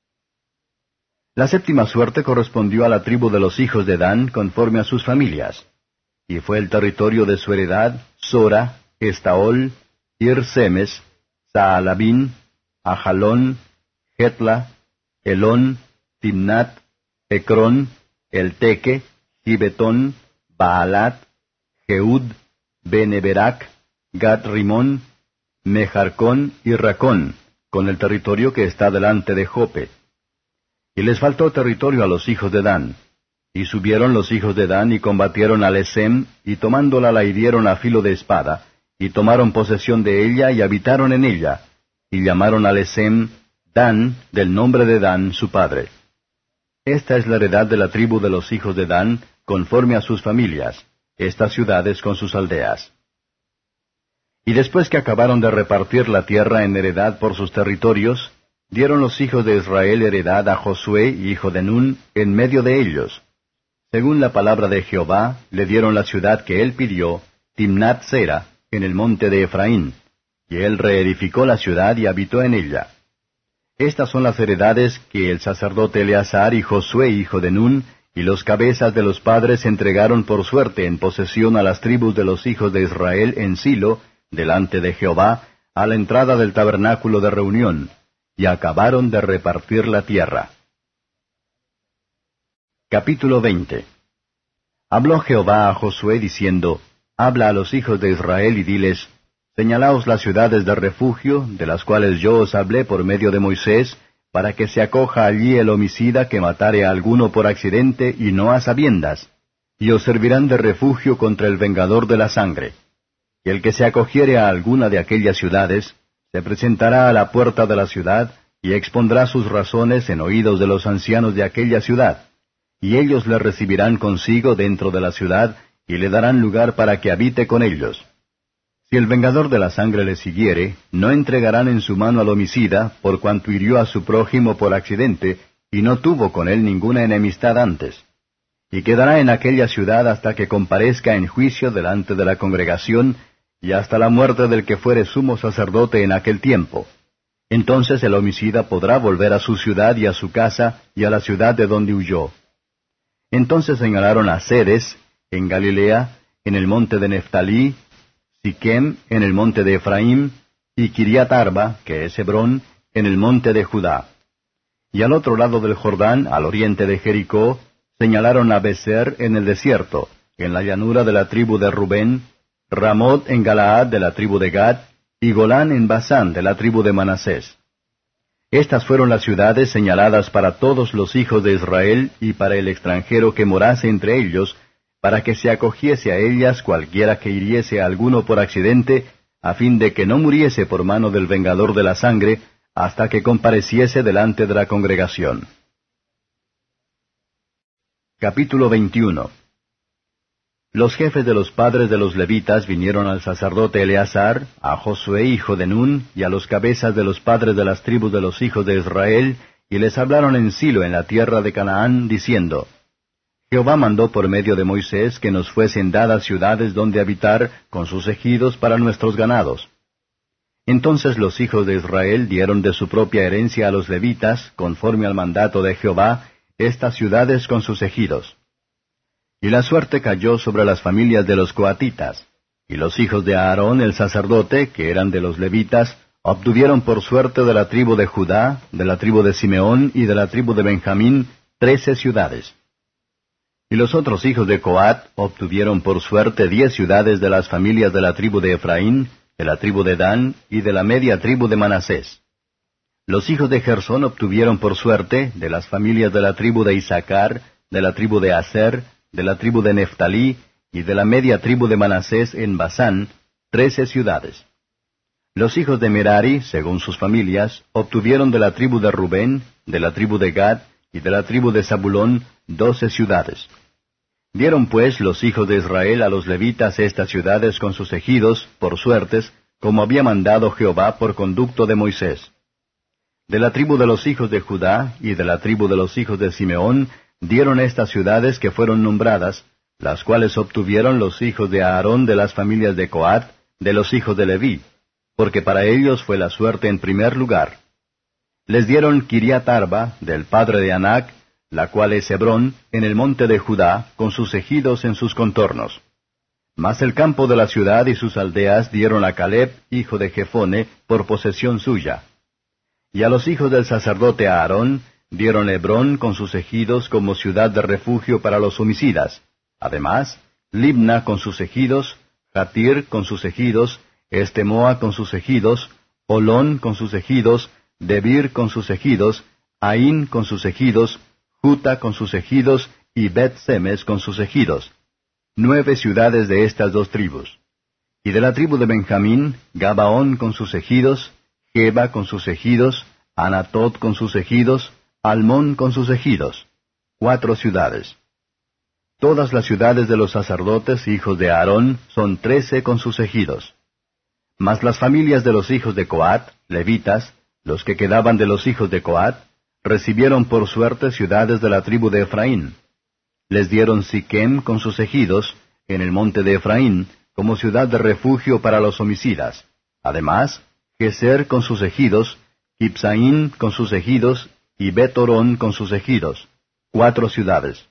La séptima suerte correspondió a la tribu de los hijos de Dan conforme a sus familias, y fue el territorio de su heredad Sora, Estaol, Ir-Semes, Saalabín, Ajalón, Jetla, Elón, Timnat, Ecrón, Elteque, Gibetón, Baalat, Jeud, Beneberac, Gat-Rimón, Mejarcón y Racón, con el territorio que está delante de Jope. Y les faltó territorio a los hijos de Dan. Y subieron los hijos de Dan y combatieron a Lesem, y tomándola la hirieron a filo de espada, y tomaron posesión de ella y habitaron en ella, y llamaron a Lesem Dan, del nombre de Dan su padre. Esta es la heredad de la tribu de los hijos de Dan, conforme a sus familias, estas ciudades con sus aldeas. Y después que acabaron de repartir la tierra en heredad por sus territorios, dieron los hijos de Israel heredad a Josué, hijo de Nun, en medio de ellos. Según la palabra de Jehová, le dieron la ciudad que él pidió, Timnat-Sera, en el monte de Efraín, y él reedificó la ciudad y habitó en ella. Estas son las heredades que el sacerdote Eleazar y Josué, hijo de Nun, y los cabezas de los padres entregaron por suerte en posesión a las tribus de los hijos de Israel en Silo, delante de Jehová, a la entrada del tabernáculo de reunión, y acabaron de repartir la tierra. Capítulo 20. Habló Jehová a Josué diciendo, Habla a los hijos de Israel y diles, Señalaos las ciudades de refugio, de las cuales yo os hablé por medio de Moisés, para que se acoja allí el homicida que matare a alguno por accidente y no a sabiendas, y os servirán de refugio contra el vengador de la sangre. Y el que se acogiere a alguna de aquellas ciudades, se presentará a la puerta de la ciudad, y expondrá sus razones en oídos de los ancianos de aquella ciudad, y ellos le recibirán consigo dentro de la ciudad, y le darán lugar para que habite con ellos. Si el vengador de la sangre le siguiere, no entregarán en su mano al homicida, por cuanto hirió a su prójimo por accidente, y no tuvo con él ninguna enemistad antes. Y quedará en aquella ciudad hasta que comparezca en juicio delante de la congregación, y hasta la muerte del que fuere sumo sacerdote en aquel tiempo. Entonces el homicida podrá volver a su ciudad y a su casa, y a la ciudad de donde huyó. Entonces señalaron a Sedes, en Galilea, en el monte de Neftalí, Siquem, en el monte de Efraín, y Kiriat Arba, que es Hebrón, en el monte de Judá. Y al otro lado del Jordán, al oriente de Jericó, señalaron a Beser en el desierto, en la llanura de la tribu de Rubén, Ramot en Galaad de la tribu de Gad, y Golán en Basán de la tribu de Manasés. Estas fueron las ciudades señaladas para todos los hijos de Israel y para el extranjero que morase entre ellos, para que se acogiese a ellas cualquiera que hiriese a alguno por accidente, a fin de que no muriese por mano del vengador de la sangre, hasta que compareciese delante de la congregación. Capítulo 21. Los jefes de los padres de los levitas vinieron al sacerdote Eleazar, a Josué hijo de Nun, y a los cabezas de los padres de las tribus de los hijos de Israel, y les hablaron en Silo en la tierra de Canaán, diciendo, Jehová mandó por medio de Moisés que nos fuesen dadas ciudades donde habitar, con sus ejidos para nuestros ganados. Entonces los hijos de Israel dieron de su propia herencia a los levitas, conforme al mandato de Jehová, estas ciudades con sus ejidos. Y la suerte cayó sobre las familias de los coatitas, y los hijos de Aarón el sacerdote, que eran de los levitas, obtuvieron por suerte de la tribu de Judá, de la tribu de Simeón y de la tribu de Benjamín 13 ciudades. Y los otros hijos de Coat obtuvieron por suerte 10 ciudades de las familias de la tribu de Efraín, de la tribu de Dan y de la media tribu de Manasés. Los hijos de Gersón obtuvieron por suerte de las familias de la tribu de Isaacar, de la tribu de Aser, de la tribu de Neftalí y de la media tribu de Manasés en Basán, 13 ciudades. Los hijos de Merari, según sus familias, obtuvieron de la tribu de Rubén, de la tribu de Gad y de la tribu de Zabulón 12 ciudades. Dieron pues los hijos de Israel a los levitas estas ciudades con sus ejidos, por suertes, como había mandado Jehová por conducto de Moisés. De la tribu de los hijos de Judá y de la tribu de los hijos de Simeón dieron estas ciudades que fueron nombradas, las cuales obtuvieron los hijos de Aarón de las familias de Coat, de los hijos de Leví, porque para ellos fue la suerte en primer lugar. Les dieron Kiriat Arba, del padre de Anac, la cual es Hebrón, en el monte de Judá, con sus ejidos en sus contornos. Mas el campo de la ciudad y sus aldeas dieron a Caleb, hijo de Jefone, por posesión suya. Y a los hijos del sacerdote Aarón dieron Hebrón con sus ejidos como ciudad de refugio para los homicidas. Además, Libna con sus ejidos, Jatir con sus ejidos, Estemoa con sus ejidos, Olón con sus ejidos, Debir con sus ejidos, Aín con sus ejidos, Juta con sus ejidos y Bet-Semes con sus ejidos. 9 ciudades de estas dos tribus. Y de la tribu de Benjamín, Gabaón con sus ejidos, Geba con sus ejidos, Anatot con sus ejidos, Almón con sus ejidos. 4 ciudades. Todas las ciudades de los sacerdotes, hijos de Aarón, son 13 con sus ejidos. Mas las familias de los hijos de Coat, levitas, los que quedaban de los hijos de Coat, recibieron por suerte ciudades de la tribu de Efraín. Les dieron Siquem con sus ejidos, en el monte de Efraín, como ciudad de refugio para los homicidas. Además, Geser con sus ejidos, Kipsaín con sus ejidos, y Bet-Orón con sus ejidos. 4 ciudades.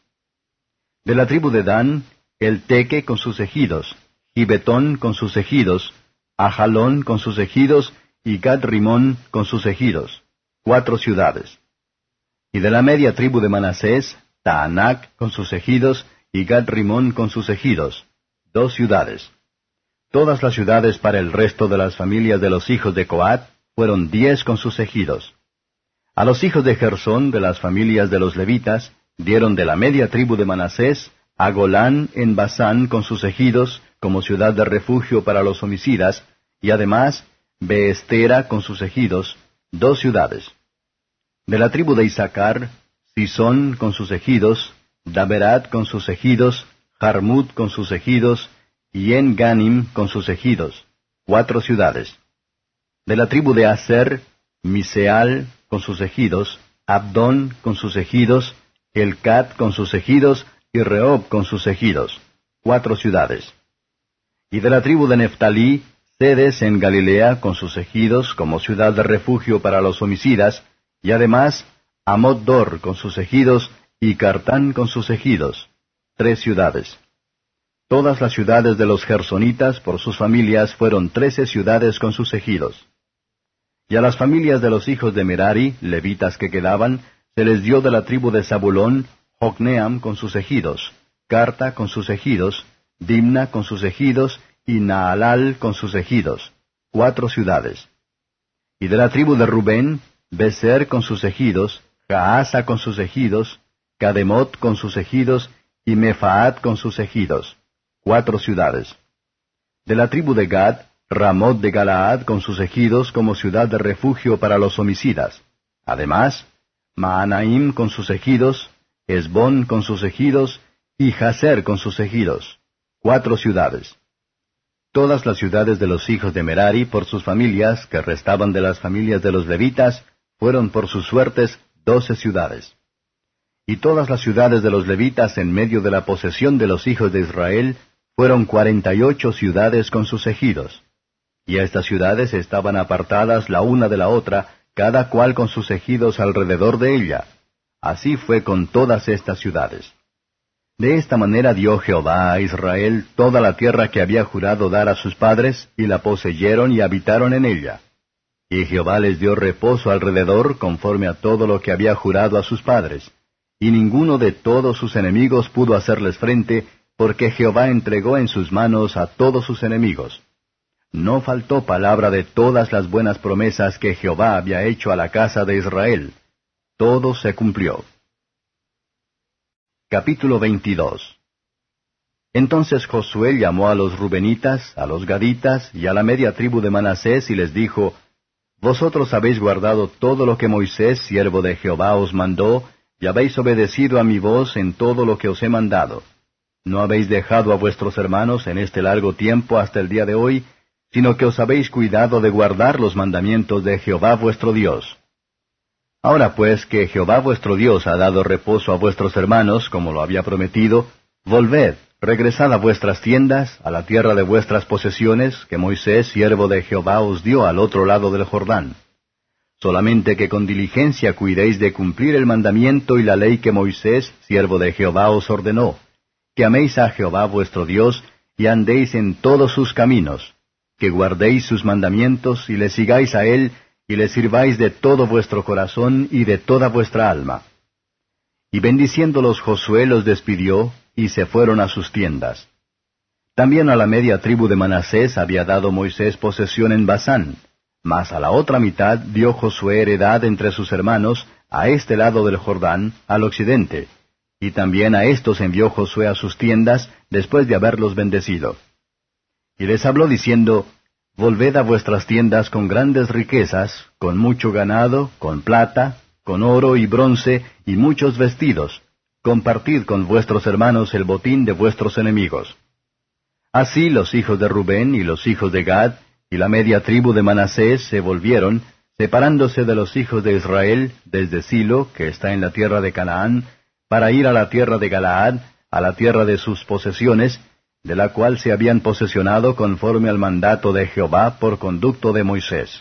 De la tribu de Dan, El Teque con sus ejidos, Gibetón con sus ejidos, Ajalón con sus ejidos, y Gad-Rimón con sus ejidos. 4 ciudades. Y de la media tribu de Manasés, Taanac con sus ejidos, y Gad-Rimón con sus ejidos. 2 ciudades. Todas las ciudades para el resto de las familias de los hijos de Coat fueron 10 con sus ejidos. A los hijos de Gersón, de las familias de los levitas, dieron de la media tribu de Manasés a Golán en Basán con sus ejidos, como ciudad de refugio para los homicidas, y además Beestera con sus ejidos, 2 ciudades. De la tribu de Isaacar, Sisón con sus ejidos, Daberat con sus ejidos, Jarmut con sus ejidos, y En-Ganim con sus ejidos, 4 ciudades. De la tribu de Aser, Miseal con sus ejidos, Abdón con sus ejidos, Elcat con sus ejidos, y Rehob con sus ejidos, 4 ciudades. Y de la tribu de Neftalí, Cedes en Galilea con sus ejidos como ciudad de refugio para los homicidas, y además Amot-Dor con sus ejidos, y Cartán con sus ejidos, 3 ciudades. Todas las ciudades de los gersonitas por sus familias fueron 13 ciudades con sus ejidos. Y a las familias de los hijos de Merari, levitas que quedaban, se les dio de la tribu de Zabulón, Jocneam con sus ejidos, Carta con sus ejidos, Dimna con sus ejidos, y Naalal con sus ejidos, 4 ciudades. Y de la tribu de Rubén, Beser con sus ejidos, Jaasa con sus ejidos, Cademot con sus ejidos, y Mefaat con sus ejidos, 4 ciudades. De la tribu de Gad, Ramot de Galaad con sus ejidos como ciudad de refugio para los homicidas. Además, Maanaim con sus ejidos, Esbón con sus ejidos, y Jazer con sus ejidos, 4 ciudades. Todas las ciudades de los hijos de Merari por sus familias, que restaban de las familias de los levitas, fueron por sus suertes 12 ciudades. Y todas las ciudades de los levitas en medio de la posesión de los hijos de Israel fueron 48 ciudades con sus ejidos. Y estas ciudades estaban apartadas la una de la otra, cada cual con sus ejidos alrededor de ella. Así fue con todas estas ciudades. De esta manera dio Jehová a Israel toda la tierra que había jurado dar a sus padres, y la poseyeron y habitaron en ella. Y Jehová les dio reposo alrededor, conforme a todo lo que había jurado a sus padres. Y ninguno de todos sus enemigos pudo hacerles frente, porque Jehová entregó en sus manos a todos sus enemigos. No faltó palabra de todas las buenas promesas que Jehová había hecho a la casa de Israel. Todo se cumplió. Capítulo 22. Entonces Josué llamó a los Rubenitas, a los Gaditas y a la media tribu de Manasés y les dijo, Vosotros habéis guardado todo lo que Moisés, siervo de Jehová, os mandó, y habéis obedecido a mi voz en todo lo que os he mandado. No habéis dejado a vuestros hermanos en este largo tiempo hasta el día de hoy, sino que os habéis cuidado de guardar los mandamientos de Jehová vuestro Dios. Ahora pues que Jehová vuestro Dios ha dado reposo a vuestros hermanos, como lo había prometido, volved, regresad a vuestras tiendas, a la tierra de vuestras posesiones, que Moisés, siervo de Jehová, os dio al otro lado del Jordán. Solamente que con diligencia cuidéis de cumplir el mandamiento y la ley que Moisés, siervo de Jehová, os ordenó, que améis a Jehová vuestro Dios, y andéis en todos sus caminos, que guardéis sus mandamientos, y le sigáis a él, y le sirváis de todo vuestro corazón y de toda vuestra alma. Y bendiciéndolos Josué los despidió, y se fueron a sus tiendas. También a la media tribu de Manasés había dado Moisés posesión en Basán, mas a la otra mitad dio Josué heredad entre sus hermanos, a este lado del Jordán, al occidente, y también a éstos envió Josué a sus tiendas, después de haberlos bendecido. Y les habló diciendo, Volved a vuestras tiendas con grandes riquezas, con mucho ganado, con plata, con oro y bronce, y muchos vestidos. Compartid con vuestros hermanos el botín de vuestros enemigos. Así los hijos de Rubén y los hijos de Gad, y la media tribu de Manasés se volvieron, separándose de los hijos de Israel, desde Silo, que está en la tierra de Canaán, para ir a la tierra de Galaad, a la tierra de sus posesiones, de la cual se habían posesionado conforme al mandato de Jehová por conducto de Moisés.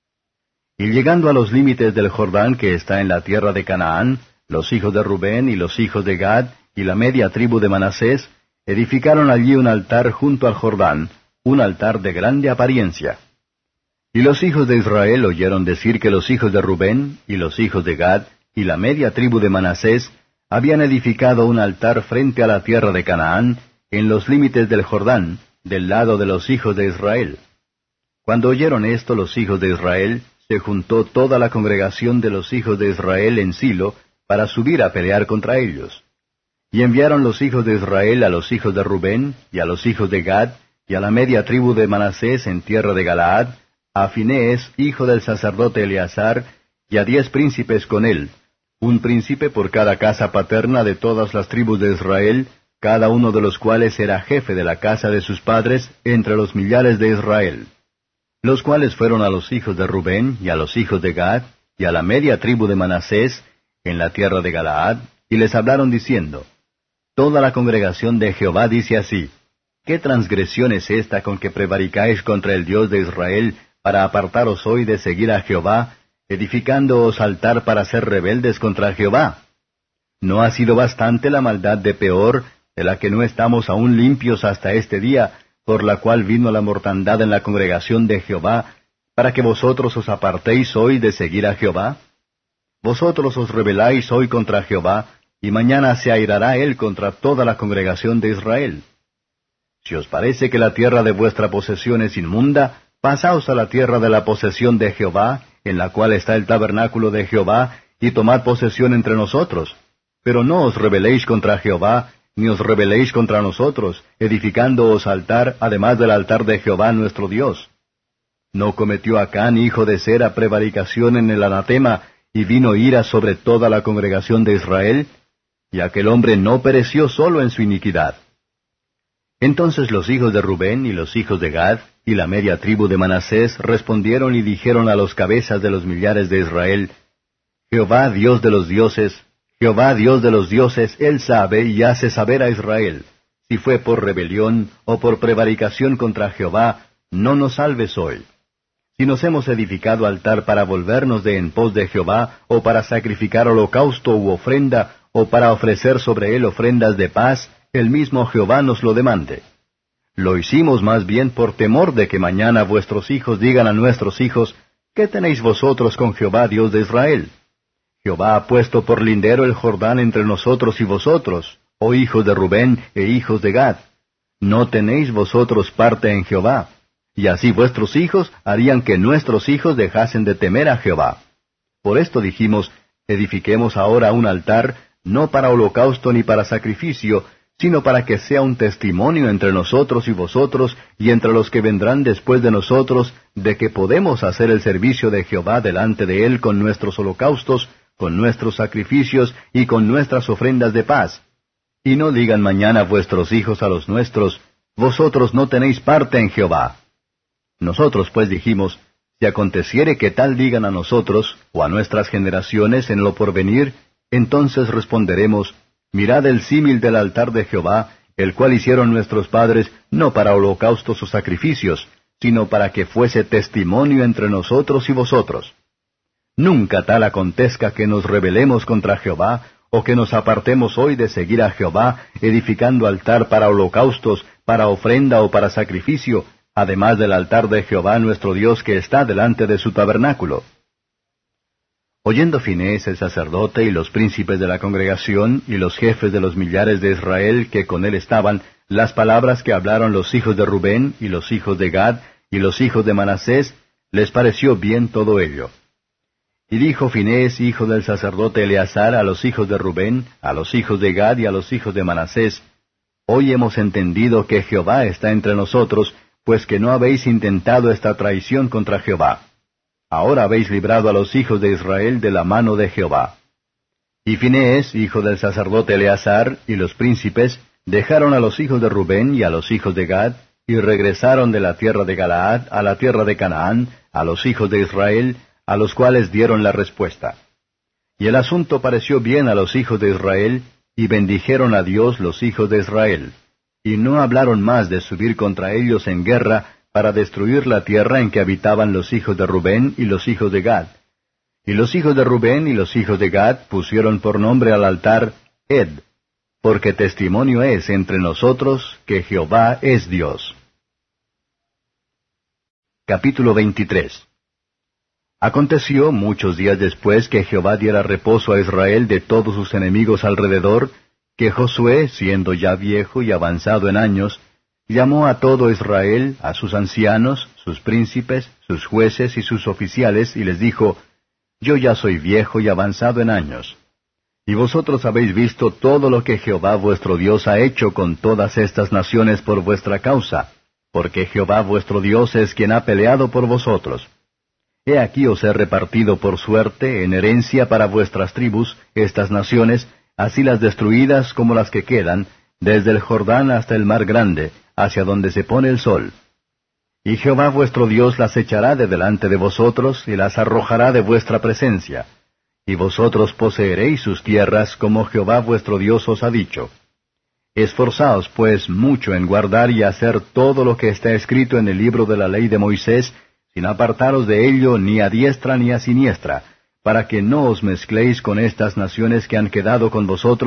Y llegando a los límites del Jordán que está en la tierra de Canaán, los hijos de Rubén y los hijos de Gad y la media tribu de Manasés edificaron allí un altar junto al Jordán, un altar de grande apariencia. Y los hijos de Israel oyeron decir que los hijos de Rubén y los hijos de Gad y la media tribu de Manasés habían edificado un altar frente a la tierra de Canaán, en los límites del Jordán, del lado de los hijos de Israel. Cuando oyeron esto los hijos de Israel, se juntó toda la congregación de los hijos de Israel en Silo, para subir a pelear contra ellos. Y enviaron los hijos de Israel a los hijos de Rubén, y a los hijos de Gad, y a la media tribu de Manasés en tierra de Galaad, a Finehés, hijo del sacerdote Eleazar, y a 10 príncipes con él, un príncipe por cada casa paterna de todas las tribus de Israel, cada uno de los cuales era jefe de la casa de sus padres entre los millares de Israel. Los cuales fueron a los hijos de Rubén, y a los hijos de Gad, y a la media tribu de Manasés, en la tierra de Galaad, y les hablaron diciendo, Toda la congregación de Jehová dice así, ¿qué transgresión es esta con que prevaricáis contra el Dios de Israel, para apartaros hoy de seguir a Jehová, edificándoos altar para ser rebeldes contra Jehová? ¿No ha sido bastante la maldad de Peor, de la que no estamos aún limpios hasta este día, por la cual vino la mortandad en la congregación de Jehová, para que vosotros os apartéis hoy de seguir a Jehová? Vosotros os rebeláis hoy contra Jehová, y mañana se airará él contra toda la congregación de Israel. Si os parece que la tierra de vuestra posesión es inmunda, pasaos a la tierra de la posesión de Jehová, en la cual está el tabernáculo de Jehová, y tomad posesión entre nosotros. Pero no os rebeléis contra Jehová, ni os rebeléis contra nosotros, edificándoos altar, además del altar de Jehová nuestro Dios. ¿No cometió Acán, hijo de Sera, prevaricación en el anatema, y vino ira sobre toda la congregación de Israel? Y aquel hombre no pereció solo en su iniquidad. Entonces los hijos de Rubén y los hijos de Gad, y la media tribu de Manasés, respondieron y dijeron a los cabezas de los millares de Israel, Jehová Dios de los dioses, Jehová Dios de los dioses, Él sabe y hace saber a Israel, si fue por rebelión o por prevaricación contra Jehová, no nos salves hoy. Si nos hemos edificado altar para volvernos de en pos de Jehová, o para sacrificar holocausto u ofrenda, o para ofrecer sobre él ofrendas de paz, el mismo Jehová nos lo demande. Lo hicimos más bien por temor de que mañana vuestros hijos digan a nuestros hijos, ¿qué tenéis vosotros con Jehová Dios de Israel? Jehová ha puesto por lindero el Jordán entre nosotros y vosotros, oh hijos de Rubén e hijos de Gad. No tenéis vosotros parte en Jehová. Y así vuestros hijos harían que nuestros hijos dejasen de temer a Jehová. Por esto dijimos, edifiquemos ahora un altar, no para holocausto ni para sacrificio, sino para que sea un testimonio entre nosotros y vosotros, y entre los que vendrán después de nosotros, de que podemos hacer el servicio de Jehová delante de él con nuestros holocaustos, con nuestros sacrificios y con nuestras ofrendas de paz. Y no digan mañana vuestros hijos a los nuestros, vosotros no tenéis parte en Jehová. Nosotros pues dijimos, si aconteciere que tal digan a nosotros, o a nuestras generaciones en lo porvenir, entonces responderemos, mirad el símil del altar de Jehová, el cual hicieron nuestros padres, no para holocaustos o sacrificios, sino para que fuese testimonio entre nosotros y vosotros. Nunca tal acontezca que nos rebelemos contra Jehová, o que nos apartemos hoy de seguir a Jehová, edificando altar para holocaustos, para ofrenda o para sacrificio, además del altar de Jehová nuestro Dios que está delante de su tabernáculo. Oyendo Finehés el sacerdote y los príncipes de la congregación y los jefes de los millares de Israel que con él estaban, las palabras que hablaron los hijos de Rubén y los hijos de Gad y los hijos de Manasés, les pareció bien todo ello. Y dijo Finehés, hijo del sacerdote Eleazar, a los hijos de Rubén, a los hijos de Gad y a los hijos de Manasés, hoy hemos entendido que Jehová está entre nosotros, pues que no habéis intentado esta traición contra Jehová. Ahora habéis librado a los hijos de Israel de la mano de Jehová. Y Finehés, hijo del sacerdote Eleazar, y los príncipes, dejaron a los hijos de Rubén y a los hijos de Gad, y regresaron de la tierra de Galaad a la tierra de Canaán, a los hijos de Israel, a los cuales dieron la respuesta. Y el asunto pareció bien a los hijos de Israel, y bendijeron a Dios los hijos de Israel. Y no hablaron más de subir contra ellos en guerra para destruir la tierra en que habitaban los hijos de Rubén y los hijos de Gad. Y los hijos de Rubén y los hijos de Gad pusieron por nombre al altar Ed, porque testimonio es entre nosotros que Jehová es Dios. Capítulo 23. Aconteció muchos días después que Jehová diera reposo a Israel de todos sus enemigos alrededor, que Josué, siendo ya viejo y avanzado en años, llamó a todo Israel, a sus ancianos, sus príncipes, sus jueces y sus oficiales, y les dijo, Yo ya soy viejo y avanzado en años. Y vosotros habéis visto todo lo que Jehová vuestro Dios ha hecho con todas estas naciones por vuestra causa, porque Jehová vuestro Dios es quien ha peleado por vosotros. He aquí os he repartido por suerte, en herencia para vuestras tribus, estas naciones, así las destruidas como las que quedan, desde el Jordán hasta el mar grande, hacia donde se pone el sol. Y Jehová vuestro Dios las echará de delante de vosotros, y las arrojará de vuestra presencia. Y vosotros poseeréis sus tierras, como Jehová vuestro Dios os ha dicho. Esforzaos, pues, mucho en guardar y hacer todo lo que está escrito en el libro de la ley de Moisés, sin apartaros de ello ni a diestra ni a siniestra, para que no os mezcléis con estas naciones que han quedado con vosotros,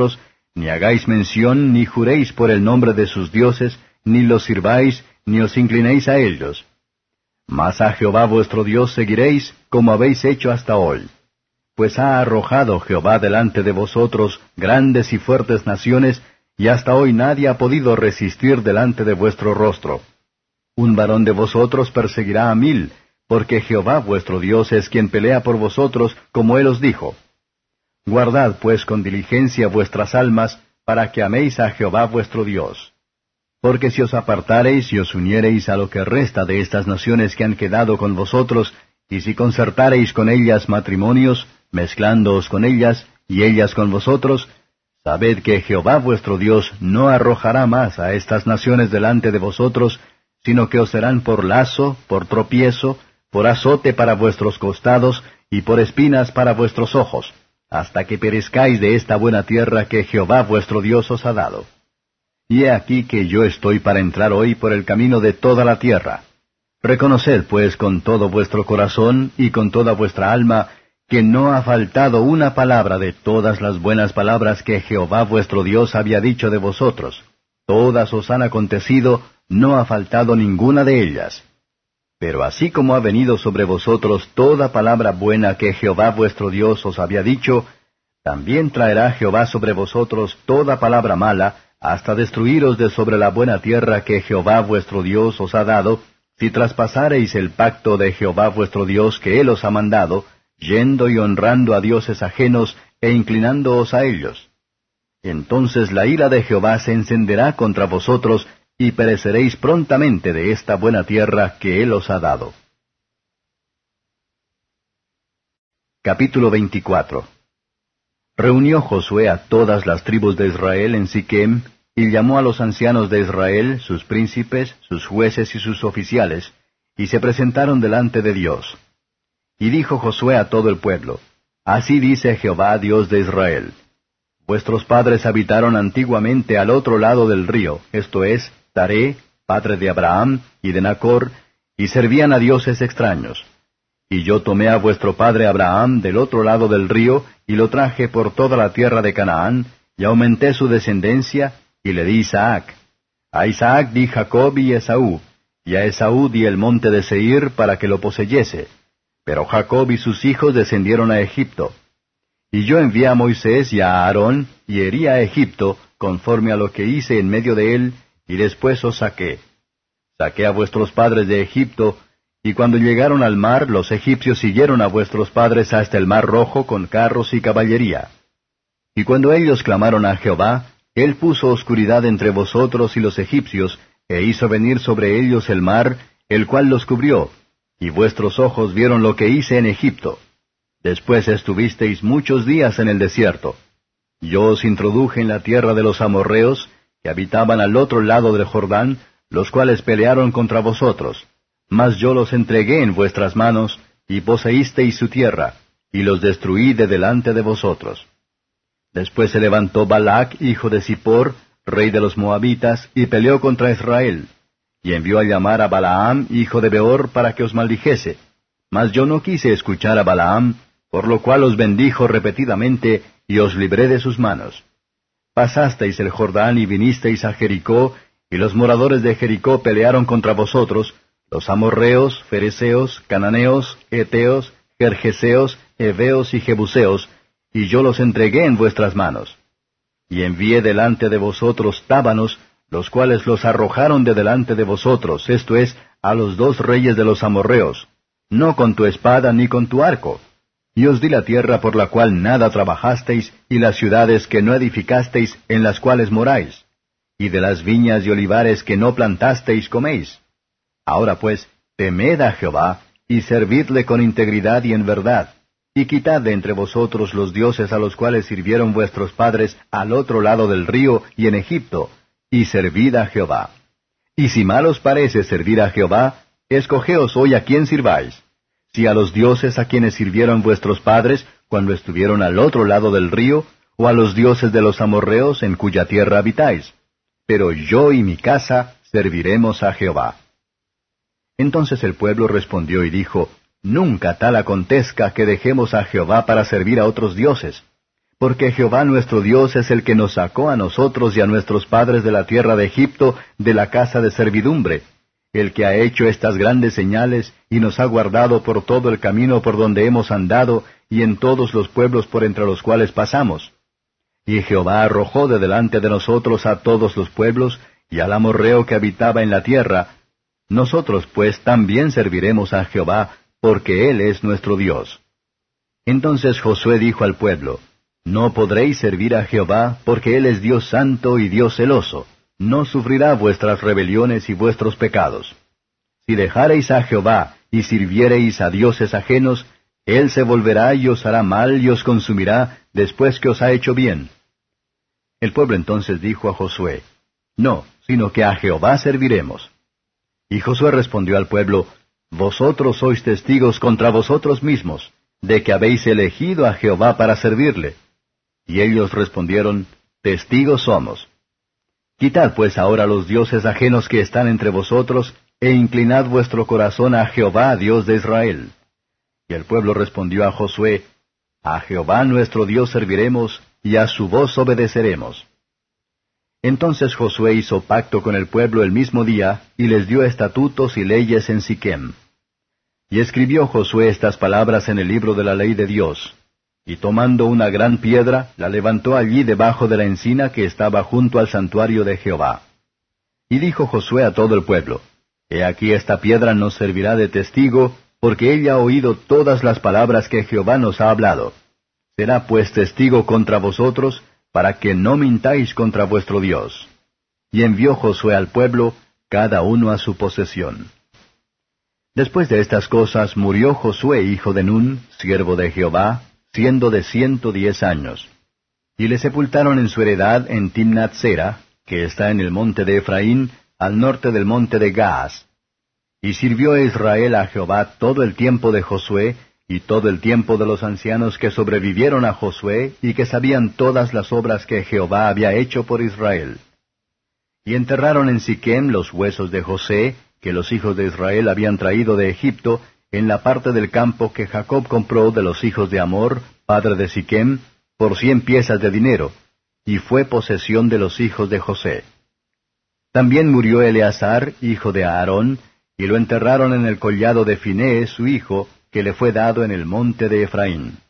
Ni hagáis mención, ni juréis por el nombre de sus dioses, ni los sirváis, ni os inclinéis a ellos. Mas a Jehová vuestro Dios seguiréis, como habéis hecho hasta hoy. Pues ha arrojado Jehová delante de vosotros grandes y fuertes naciones, y hasta hoy nadie ha podido resistir delante de vuestro rostro. Un varón de vosotros perseguirá a 1000, porque Jehová vuestro Dios es quien pelea por vosotros, como él os dijo. Guardad pues con diligencia vuestras almas, para que améis a Jehová vuestro Dios. Porque si os apartareis y os uniereis a lo que resta de estas naciones que han quedado con vosotros, y si concertareis con ellas matrimonios, mezclándoos con ellas, y ellas con vosotros, sabed que Jehová vuestro Dios no arrojará más a estas naciones delante de vosotros, sino que os serán por lazo, por tropiezo, por azote para vuestros costados, y por espinas para vuestros ojos, hasta que perezcáis de esta buena tierra que Jehová vuestro Dios os ha dado. Y he aquí que yo estoy para entrar hoy por el camino de toda la tierra. Reconoced pues con todo vuestro corazón y con toda vuestra alma, que no ha faltado una palabra de todas las buenas palabras que Jehová vuestro Dios había dicho de vosotros. Todas os han acontecido, no ha faltado ninguna de ellas. Pero así como ha venido sobre vosotros toda palabra buena que Jehová vuestro Dios os había dicho, también traerá Jehová sobre vosotros toda palabra mala, hasta destruiros de sobre la buena tierra que Jehová vuestro Dios os ha dado, si traspasareis el pacto de Jehová vuestro Dios que él os ha mandado, yendo y honrando a dioses ajenos e inclinándoos a ellos. Entonces la ira de Jehová se encenderá contra vosotros, y pereceréis prontamente de esta buena tierra que él os ha dado. Capítulo 24. Reunió Josué a todas las tribus de Israel en Siquem, y llamó a los ancianos de Israel, sus príncipes, sus jueces y sus oficiales, y se presentaron delante de Dios. Y dijo Josué a todo el pueblo, Así dice Jehová, Dios de Israel: Vuestros padres habitaron antiguamente al otro lado del río, esto es, Taré, padre de Abraham y de Nacor, y servían a dioses extraños. Y yo tomé a vuestro padre Abraham del otro lado del río, y lo traje por toda la tierra de Canaán, y aumenté su descendencia, y le di Isaac. A Isaac di Jacob y Esaú, y a Esaú di el monte de Seir para que lo poseyese. Pero Jacob y sus hijos descendieron a Egipto. Y yo envié a Moisés y a Aarón, y herí a Egipto, conforme a lo que hice en medio de él, y después os saqué. Saqué a vuestros padres de Egipto, y cuando llegaron al mar, los egipcios siguieron a vuestros padres hasta el mar Rojo con carros y caballería. Y cuando ellos clamaron a Jehová, él puso oscuridad entre vosotros y los egipcios, e hizo venir sobre ellos el mar, el cual los cubrió, y vuestros ojos vieron lo que hice en Egipto. Después estuvisteis muchos días en el desierto. Yo os introduje en la tierra de los amorreos, que habitaban al otro lado del Jordán, los cuales pelearon contra vosotros. Mas yo los entregué en vuestras manos, y poseísteis su tierra, y los destruí de delante de vosotros. Después se levantó Balac, hijo de Zippor, rey de los Moabitas, y peleó contra Israel, y envió a llamar a Balaam, hijo de Beor, para que os maldijese. Mas yo no quise escuchar a Balaam, por lo cual os bendijo repetidamente, y os libré de sus manos. Pasasteis el Jordán y vinisteis a Jericó, y los moradores de Jericó pelearon contra vosotros, los amorreos, fereceos, cananeos, heteos, gergeseos, heveos y jebuseos, y yo los entregué en vuestras manos. Y envié delante de vosotros tábanos, los cuales los arrojaron de delante de vosotros, esto es, a los 2 reyes de los amorreos, no con tu espada ni con tu arco. Y os di la tierra por la cual nada trabajasteis, y las ciudades que no edificasteis, en las cuales moráis. Y de las viñas y olivares que no plantasteis coméis. Ahora pues, temed a Jehová, y servidle con integridad y en verdad, y quitad de entre vosotros los dioses a los cuales sirvieron vuestros padres al otro lado del río y en Egipto, y servid a Jehová. Y si mal os parece servir a Jehová, escogeos hoy a quién sirváis, si a los dioses a quienes sirvieron vuestros padres cuando estuvieron al otro lado del río, o a los dioses de los amorreos en cuya tierra habitáis. Pero yo y mi casa serviremos a Jehová. Entonces el pueblo respondió y dijo, Nunca tal acontezca que dejemos a Jehová para servir a otros dioses. porque Jehová nuestro Dios es el que nos sacó a nosotros y a nuestros padres de la tierra de Egipto, de la casa de servidumbre, el que ha hecho estas grandes señales y nos ha guardado por todo el camino por donde hemos andado y en todos los pueblos por entre los cuales pasamos. Y Jehová arrojó de delante de nosotros a todos los pueblos y al amorreo que habitaba en la tierra. Nosotros pues también serviremos a Jehová, porque Él es nuestro Dios. Entonces Josué dijo al pueblo, No podréis servir a Jehová, porque Él es Dios santo y Dios celoso. No sufrirá vuestras rebeliones y vuestros pecados. Si dejareis a Jehová y sirviereis a dioses ajenos, Él se volverá y os hará mal y os consumirá después que os ha hecho bien. El pueblo entonces dijo a Josué, No, sino que a Jehová serviremos. Y Josué respondió al pueblo, Vosotros sois testigos contra vosotros mismos, de que habéis elegido a Jehová para servirle. Y ellos respondieron, Testigos somos. Quitad pues ahora los dioses ajenos que están entre vosotros, e inclinad vuestro corazón a Jehová, Dios de Israel. Y el pueblo respondió a Josué, A Jehová nuestro Dios serviremos, y a su voz obedeceremos. Entonces Josué hizo pacto con el pueblo el mismo día, y les dio estatutos y leyes en Siquem. Y escribió Josué estas palabras en el libro de la ley de Dios. Y tomando una gran piedra, la levantó allí debajo de la encina que estaba junto al santuario de Jehová. Y dijo Josué a todo el pueblo, He aquí esta piedra nos servirá de testigo, porque ella ha oído todas las palabras que Jehová nos ha hablado. Será pues testigo contra vosotros, para que no mintáis contra vuestro Dios. Y envió Josué al pueblo, cada uno a su posesión. Después de estas cosas murió Josué hijo de Nun, siervo de Jehová, siendo de 110 años. Y le sepultaron en su heredad en Timnat Sera, que está en el monte de Efraín, al norte del monte de Gaas. Y sirvió Israel a Jehová todo el tiempo de Josué, y todo el tiempo de los ancianos que sobrevivieron a Josué, y que sabían todas las obras que Jehová había hecho por Israel. Y enterraron en Siquem los huesos de José, que los hijos de Israel habían traído de Egipto, en la parte del campo que Jacob compró de los hijos de Amor, padre de Siquem, por 100 piezas de dinero, y fue posesión de los hijos de José. También murió Eleazar, hijo de Aarón, y lo enterraron en el collado de Finehés su hijo, que le fue dado en el monte de Efraín.